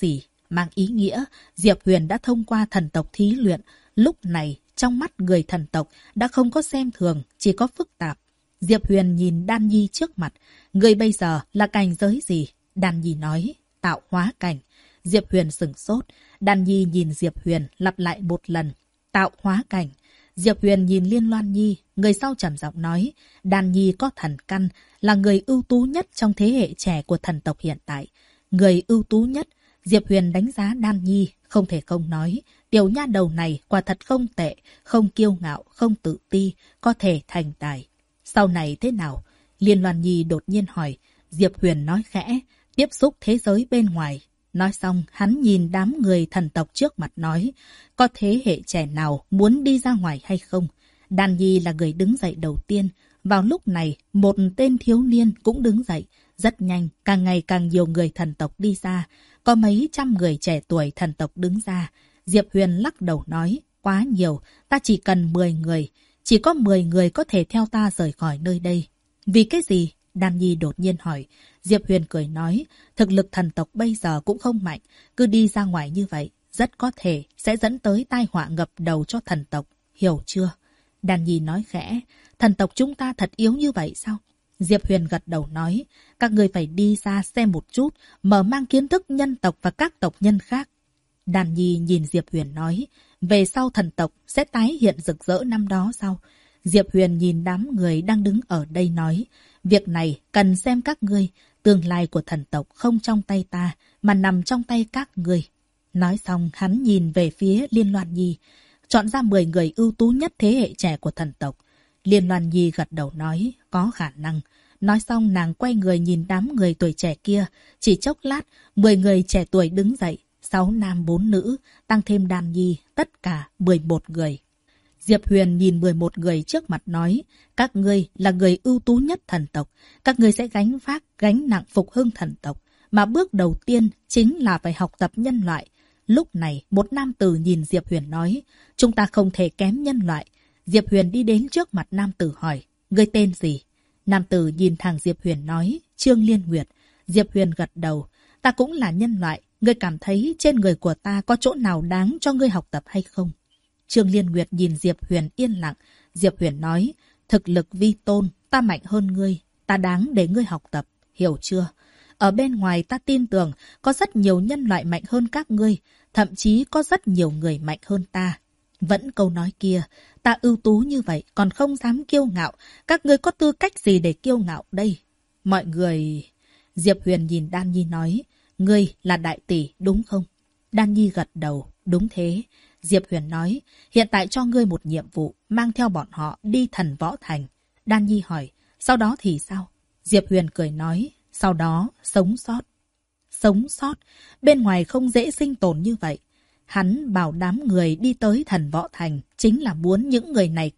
mang ý nghĩa Diệp Huyền đã thông qua thần tộc thí luyện. Lúc này, trong mắt người thần tộc đã không có xem thường, chỉ có phức tạp. Diệp Huyền nhìn Đan Nhi trước mặt. Người bây giờ là cảnh giới gì? Đan Nhi nói, tạo hóa cảnh. Diệp Huyền sửng sốt. Đan Nhi nhìn Diệp Huyền lặp lại một lần. Tạo hóa cảnh. Diệp Huyền nhìn Liên Loan Nhi, người sau trầm giọng nói, Đan Nhi có thần căn, là người ưu tú nhất trong thế hệ trẻ của thần tộc hiện tại. Người ưu tú nhất, Diệp Huyền đánh giá Đan Nhi, không thể không nói, tiểu nha đầu này quả thật không tệ, không kiêu ngạo, không tự ti, có thể thành tài. Sau này thế nào? Liên Loan Nhi đột nhiên hỏi. Diệp Huyền nói khẽ, tiếp xúc thế giới bên ngoài. Nói xong, hắn nhìn đám người thần tộc trước mặt nói, có thế hệ trẻ nào muốn đi ra ngoài hay không? Đan Nhi là người đứng dậy đầu tiên. Vào lúc này, một tên thiếu niên cũng đứng dậy. Rất nhanh, càng ngày càng nhiều người thần tộc đi ra. Có mấy trăm người trẻ tuổi thần tộc đứng ra. Diệp Huyền lắc đầu nói, quá nhiều, ta chỉ cần 10 người. Chỉ có 10 người có thể theo ta rời khỏi nơi đây. Vì cái gì? Đan Nhi đột nhiên hỏi. Diệp Huyền cười nói, thực lực thần tộc bây giờ cũng không mạnh. Cứ đi ra ngoài như vậy, rất có thể sẽ dẫn tới tai họa ngập đầu cho thần tộc. Hiểu chưa? Đan Nhi nói khẽ, thần tộc chúng ta thật yếu như vậy sao? Diệp Huyền gật đầu nói, các người phải đi ra xem một chút, mở mang kiến thức nhân tộc và các tộc nhân khác. Đan Nhi nhìn Diệp Huyền nói, về sau thần tộc sẽ tái hiện rực rỡ năm đó sao? Diệp Huyền nhìn đám người đang đứng ở đây nói, việc này cần xem các ngươi, tương lai của thần tộc không trong tay ta, mà nằm trong tay các ngươi. Nói xong hắn nhìn về phía Liên Loan Nhi, chọn ra 10 người ưu tú nhất thế hệ trẻ của thần tộc. Liên Loan Nhi gật đầu nói, có khả năng. Nói xong nàng quay người nhìn đám người tuổi trẻ kia, chỉ chốc lát, 10 người trẻ tuổi đứng dậy, 6 nam 4 nữ, tăng thêm Đan Nhi, tất cả 11 người. Diệp Huyền nhìn 11 người trước mặt nói, các ngươi là người ưu tú nhất thần tộc, các ngươi sẽ gánh nặng phục hưng thần tộc, mà bước đầu tiên chính là phải học tập nhân loại. Lúc này, một nam tử nhìn Diệp Huyền nói, chúng ta không thể kém nhân loại. Diệp Huyền đi đến trước mặt nam tử hỏi, ngươi tên gì? Nam tử nhìn thẳng Diệp Huyền nói, Trương Liên Nguyệt. Diệp Huyền gật đầu, ta cũng là nhân loại, ngươi cảm thấy trên người của ta có chỗ nào đáng cho ngươi học tập hay không? Trương Liên Nguyệt nhìn Diệp Huyền yên lặng. Diệp Huyền nói, thực lực vi tôn, ta mạnh hơn ngươi, ta đáng để ngươi học tập, hiểu chưa? Ở bên ngoài ta tin tưởng có rất nhiều nhân loại mạnh hơn các ngươi, thậm chí có rất nhiều người mạnh hơn ta. Vẫn câu nói kia, ta ưu tú như vậy còn không dám kiêu ngạo, các ngươi có tư cách gì để kiêu ngạo đây? Mọi người... Diệp Huyền nhìn Đan Nhi nói, ngươi là đại tỷ đúng không? Đan Nhi gật đầu, đúng thế. Diệp Huyền nói, hiện tại cho ngươi một nhiệm vụ, mang theo bọn họ đi Thần Võ Thành. Đan Nhi hỏi, sau đó thì sao? Diệp Huyền cười nói, sau đó sống sót. Sống sót, bên ngoài không dễ sinh tồn như vậy. Hắn bảo đám người đi tới Thần Võ Thành chính là muốn những người này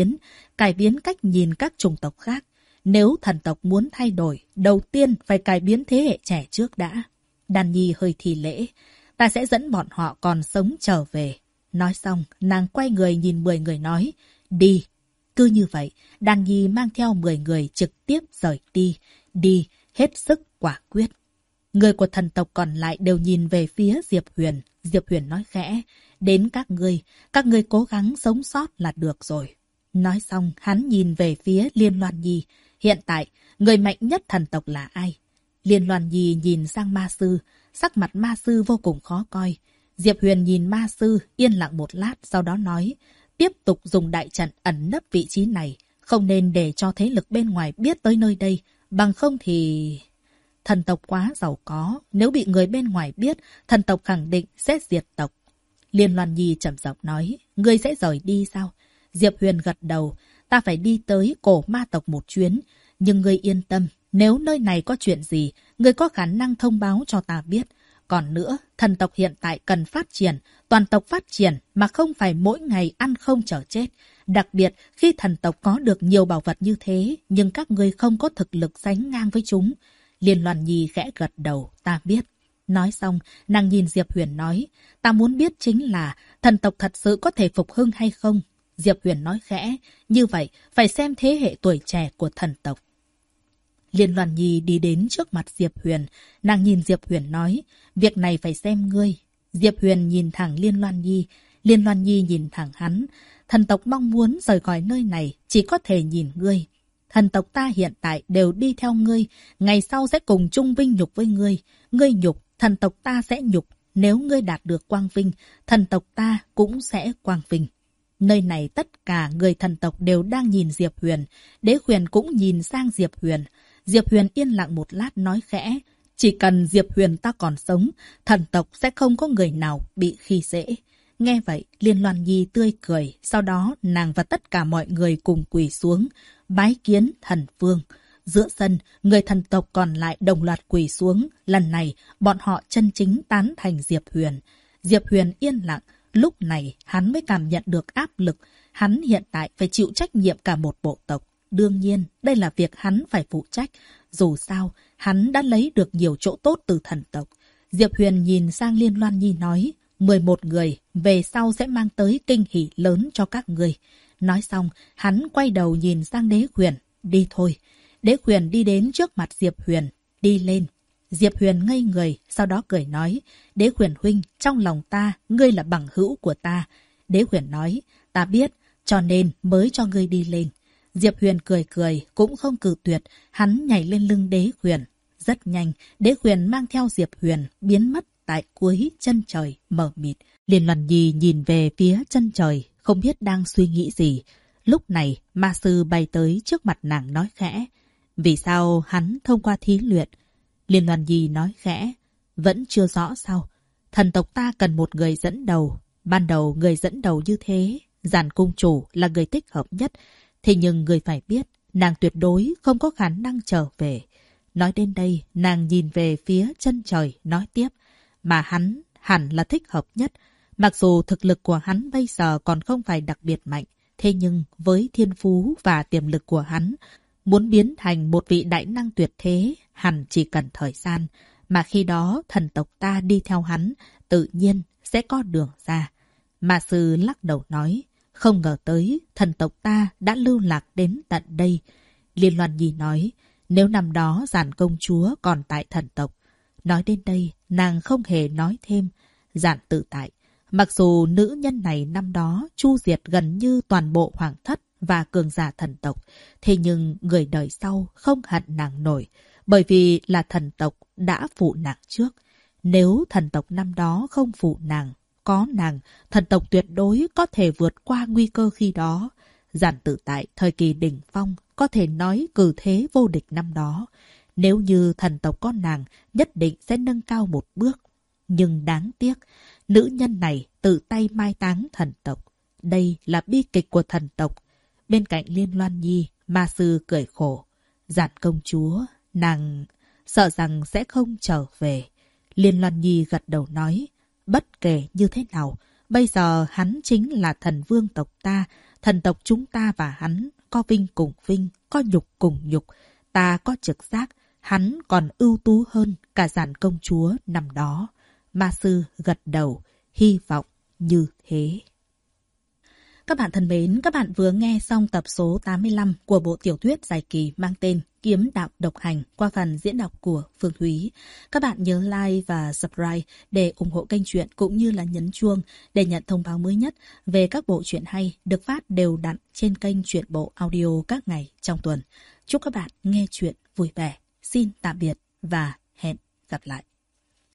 cải biến cách nhìn các chủng tộc khác. Nếu thần tộc muốn thay đổi, đầu tiên phải cải biến thế hệ trẻ trước đã. Đan Nhi hơi thi lễ, ta sẽ dẫn bọn họ còn sống trở về. Nói xong, nàng quay người nhìn 10 người nói, đi. Cứ như vậy, Đan Nhi mang theo 10 người trực tiếp rời đi hết sức quả quyết. Người của thần tộc còn lại đều nhìn về phía Diệp Huyền. Diệp Huyền nói khẽ, đến các ngươi cố gắng sống sót là được rồi. Nói xong, hắn nhìn về phía Liên Loan Nhi. Hiện tại, người mạnh nhất thần tộc là ai? Liên Loan Nhi nhìn sang ma sư, sắc mặt ma sư vô cùng khó coi. Diệp Huyền nhìn ma sư, yên lặng một lát, sau đó nói, tiếp tục dùng đại trận ẩn nấp vị trí này, không nên để cho thế lực bên ngoài biết tới nơi đây, bằng không thì... Thần tộc quá giàu có, nếu bị người bên ngoài biết, thần tộc khẳng định sẽ diệt tộc. Liên Loan Nhi trầm giọng nói, ngươi sẽ rời đi sao? Diệp Huyền gật đầu, ta phải đi tới cổ ma tộc một chuyến, nhưng ngươi yên tâm, nếu nơi này có chuyện gì, ngươi có khả năng thông báo cho ta biết. Còn nữa, thần tộc hiện tại cần phát triển, toàn tộc phát triển mà không phải mỗi ngày ăn không chờ chết. Đặc biệt khi thần tộc có được nhiều bảo vật như thế, nhưng các ngươi không có thực lực sánh ngang với chúng. Liên Loan Nhi khẽ gật đầu, ta biết. Nói xong, nàng nhìn Diệp Huyền nói, ta muốn biết chính là thần tộc thật sự có thể phục hưng hay không? Diệp Huyền nói khẽ, như vậy phải xem thế hệ tuổi trẻ của thần tộc. Liên Loan Nhi đi đến trước mặt Diệp Huyền, nàng nhìn Diệp Huyền nói, việc này phải xem ngươi. Diệp Huyền nhìn thẳng Liên Loan Nhi. Liên Loan Nhi nhìn thẳng hắn. Thần tộc mong muốn rời khỏi nơi này, chỉ có thể nhìn ngươi. Thần tộc ta hiện tại đều đi theo ngươi, ngày sau sẽ cùng chung vinh nhục với ngươi. Ngươi nhục, thần tộc ta sẽ nhục. Nếu ngươi đạt được quang vinh, thần tộc ta cũng sẽ quang vinh. Nơi này tất cả người thần tộc đều đang nhìn Diệp Huyền. Đế Huyền cũng nhìn sang Diệp Huyền. Diệp Huyền yên lặng một lát nói khẽ. Chỉ cần Diệp Huyền ta còn sống, thần tộc sẽ không có người nào bị khi dễ. Nghe vậy, Liên Loan Nhi tươi cười. Sau đó, nàng và tất cả mọi người cùng quỳ xuống, bái kiến thần vương. Giữa sân, người thần tộc còn lại đồng loạt quỳ xuống. Lần này, bọn họ chân chính tán thành Diệp Huyền. Diệp Huyền yên lặng. Lúc này, hắn mới cảm nhận được áp lực. Hắn hiện tại phải chịu trách nhiệm cả một bộ tộc. Đương nhiên, đây là việc hắn phải phụ trách. Dù sao, hắn đã lấy được nhiều chỗ tốt từ thần tộc. Diệp Huyền nhìn sang Liên Loan Nhi nói, 11 người, về sau sẽ mang tới kinh hỉ lớn cho các người. Nói xong, hắn quay đầu nhìn sang Đế Huyền, đi thôi. Đế Huyền đi đến trước mặt Diệp Huyền, đi lên. Diệp Huyền ngây người, sau đó cười nói, Đế Huyền huynh, trong lòng ta, ngươi là bằng hữu của ta. Đế Huyền nói, ta biết, cho nên mới cho ngươi đi lên. Diệp Huyền cười cười, cũng không cự tuyệt, hắn nhảy lên lưng Đế Huyền. Rất nhanh, Đế Huyền mang theo Diệp Huyền biến mất tại cuối chân trời mờ mịt. Liên Loan Nhi nhìn về phía chân trời, không biết đang suy nghĩ gì. Lúc này, ma sư bay tới trước mặt nàng nói khẽ. Vì sao hắn thông qua thí luyện? Liên Loan Nhi nói khẽ. Vẫn chưa rõ sao? Thần tộc ta cần một người dẫn đầu. Ban đầu người dẫn đầu như thế, Giản cung chủ là người thích hợp nhất. Thế nhưng người phải biết, nàng tuyệt đối không có khả năng trở về. Nói đến đây, nàng nhìn về phía chân trời, nói tiếp. Mà hắn hẳn là thích hợp nhất. Mặc dù thực lực của hắn bây giờ còn không phải đặc biệt mạnh, thế nhưng với thiên phú và tiềm lực của hắn, muốn biến thành một vị đại năng tuyệt thế, hẳn chỉ cần thời gian. Mà khi đó thần tộc ta đi theo hắn, tự nhiên sẽ có đường ra. Ma sư lắc đầu nói, không ngờ tới thần tộc ta đã lưu lạc đến tận đây. Liên Loan Nhi nói, nếu năm đó Giản công chúa còn tại thần tộc. Nói đến đây, nàng không hề nói thêm. Giản tự tại. Mặc dù nữ nhân này năm đó chu diệt gần như toàn bộ hoàng thất và cường giả thần tộc, thế nhưng người đời sau không hận nàng nổi, bởi vì là thần tộc đã phụ nàng trước. Nếu thần tộc năm đó không phụ nàng, có nàng, thần tộc tuyệt đối có thể vượt qua nguy cơ khi đó. Giản tự tại thời kỳ đỉnh phong có thể nói cử thế vô địch năm đó. Nếu như thần tộc có nàng, nhất định sẽ nâng cao một bước. Nhưng đáng tiếc, nữ nhân này tự tay mai táng thần tộc. Đây là bi kịch của thần tộc. Bên cạnh Liên Loan Nhi, ma sư cười khổ. Giản công chúa, nàng sợ rằng sẽ không trở về. Liên Loan Nhi gật đầu nói, bất kể như thế nào, bây giờ hắn chính là thần vương tộc ta. Thần tộc chúng ta và hắn có vinh cùng vinh, có nhục cùng nhục. Ta có trực giác, hắn còn ưu tú hơn cả Giản công chúa năm đó. Ma sư gật đầu, hy vọng như thế. Các bạn thân mến, các bạn vừa nghe xong tập số 85 của bộ tiểu thuyết dài kỳ mang tên Kiếm đạo độc hành qua phần diễn đọc của Phương Thúy. Các bạn nhớ like và subscribe để ủng hộ kênh truyện cũng như là nhấn chuông để nhận thông báo mới nhất về các bộ truyện hay được phát đều đặn trên kênh Truyện Bộ Audio các ngày trong tuần. Chúc các bạn nghe truyện vui vẻ. Xin tạm biệt và hẹn gặp lại.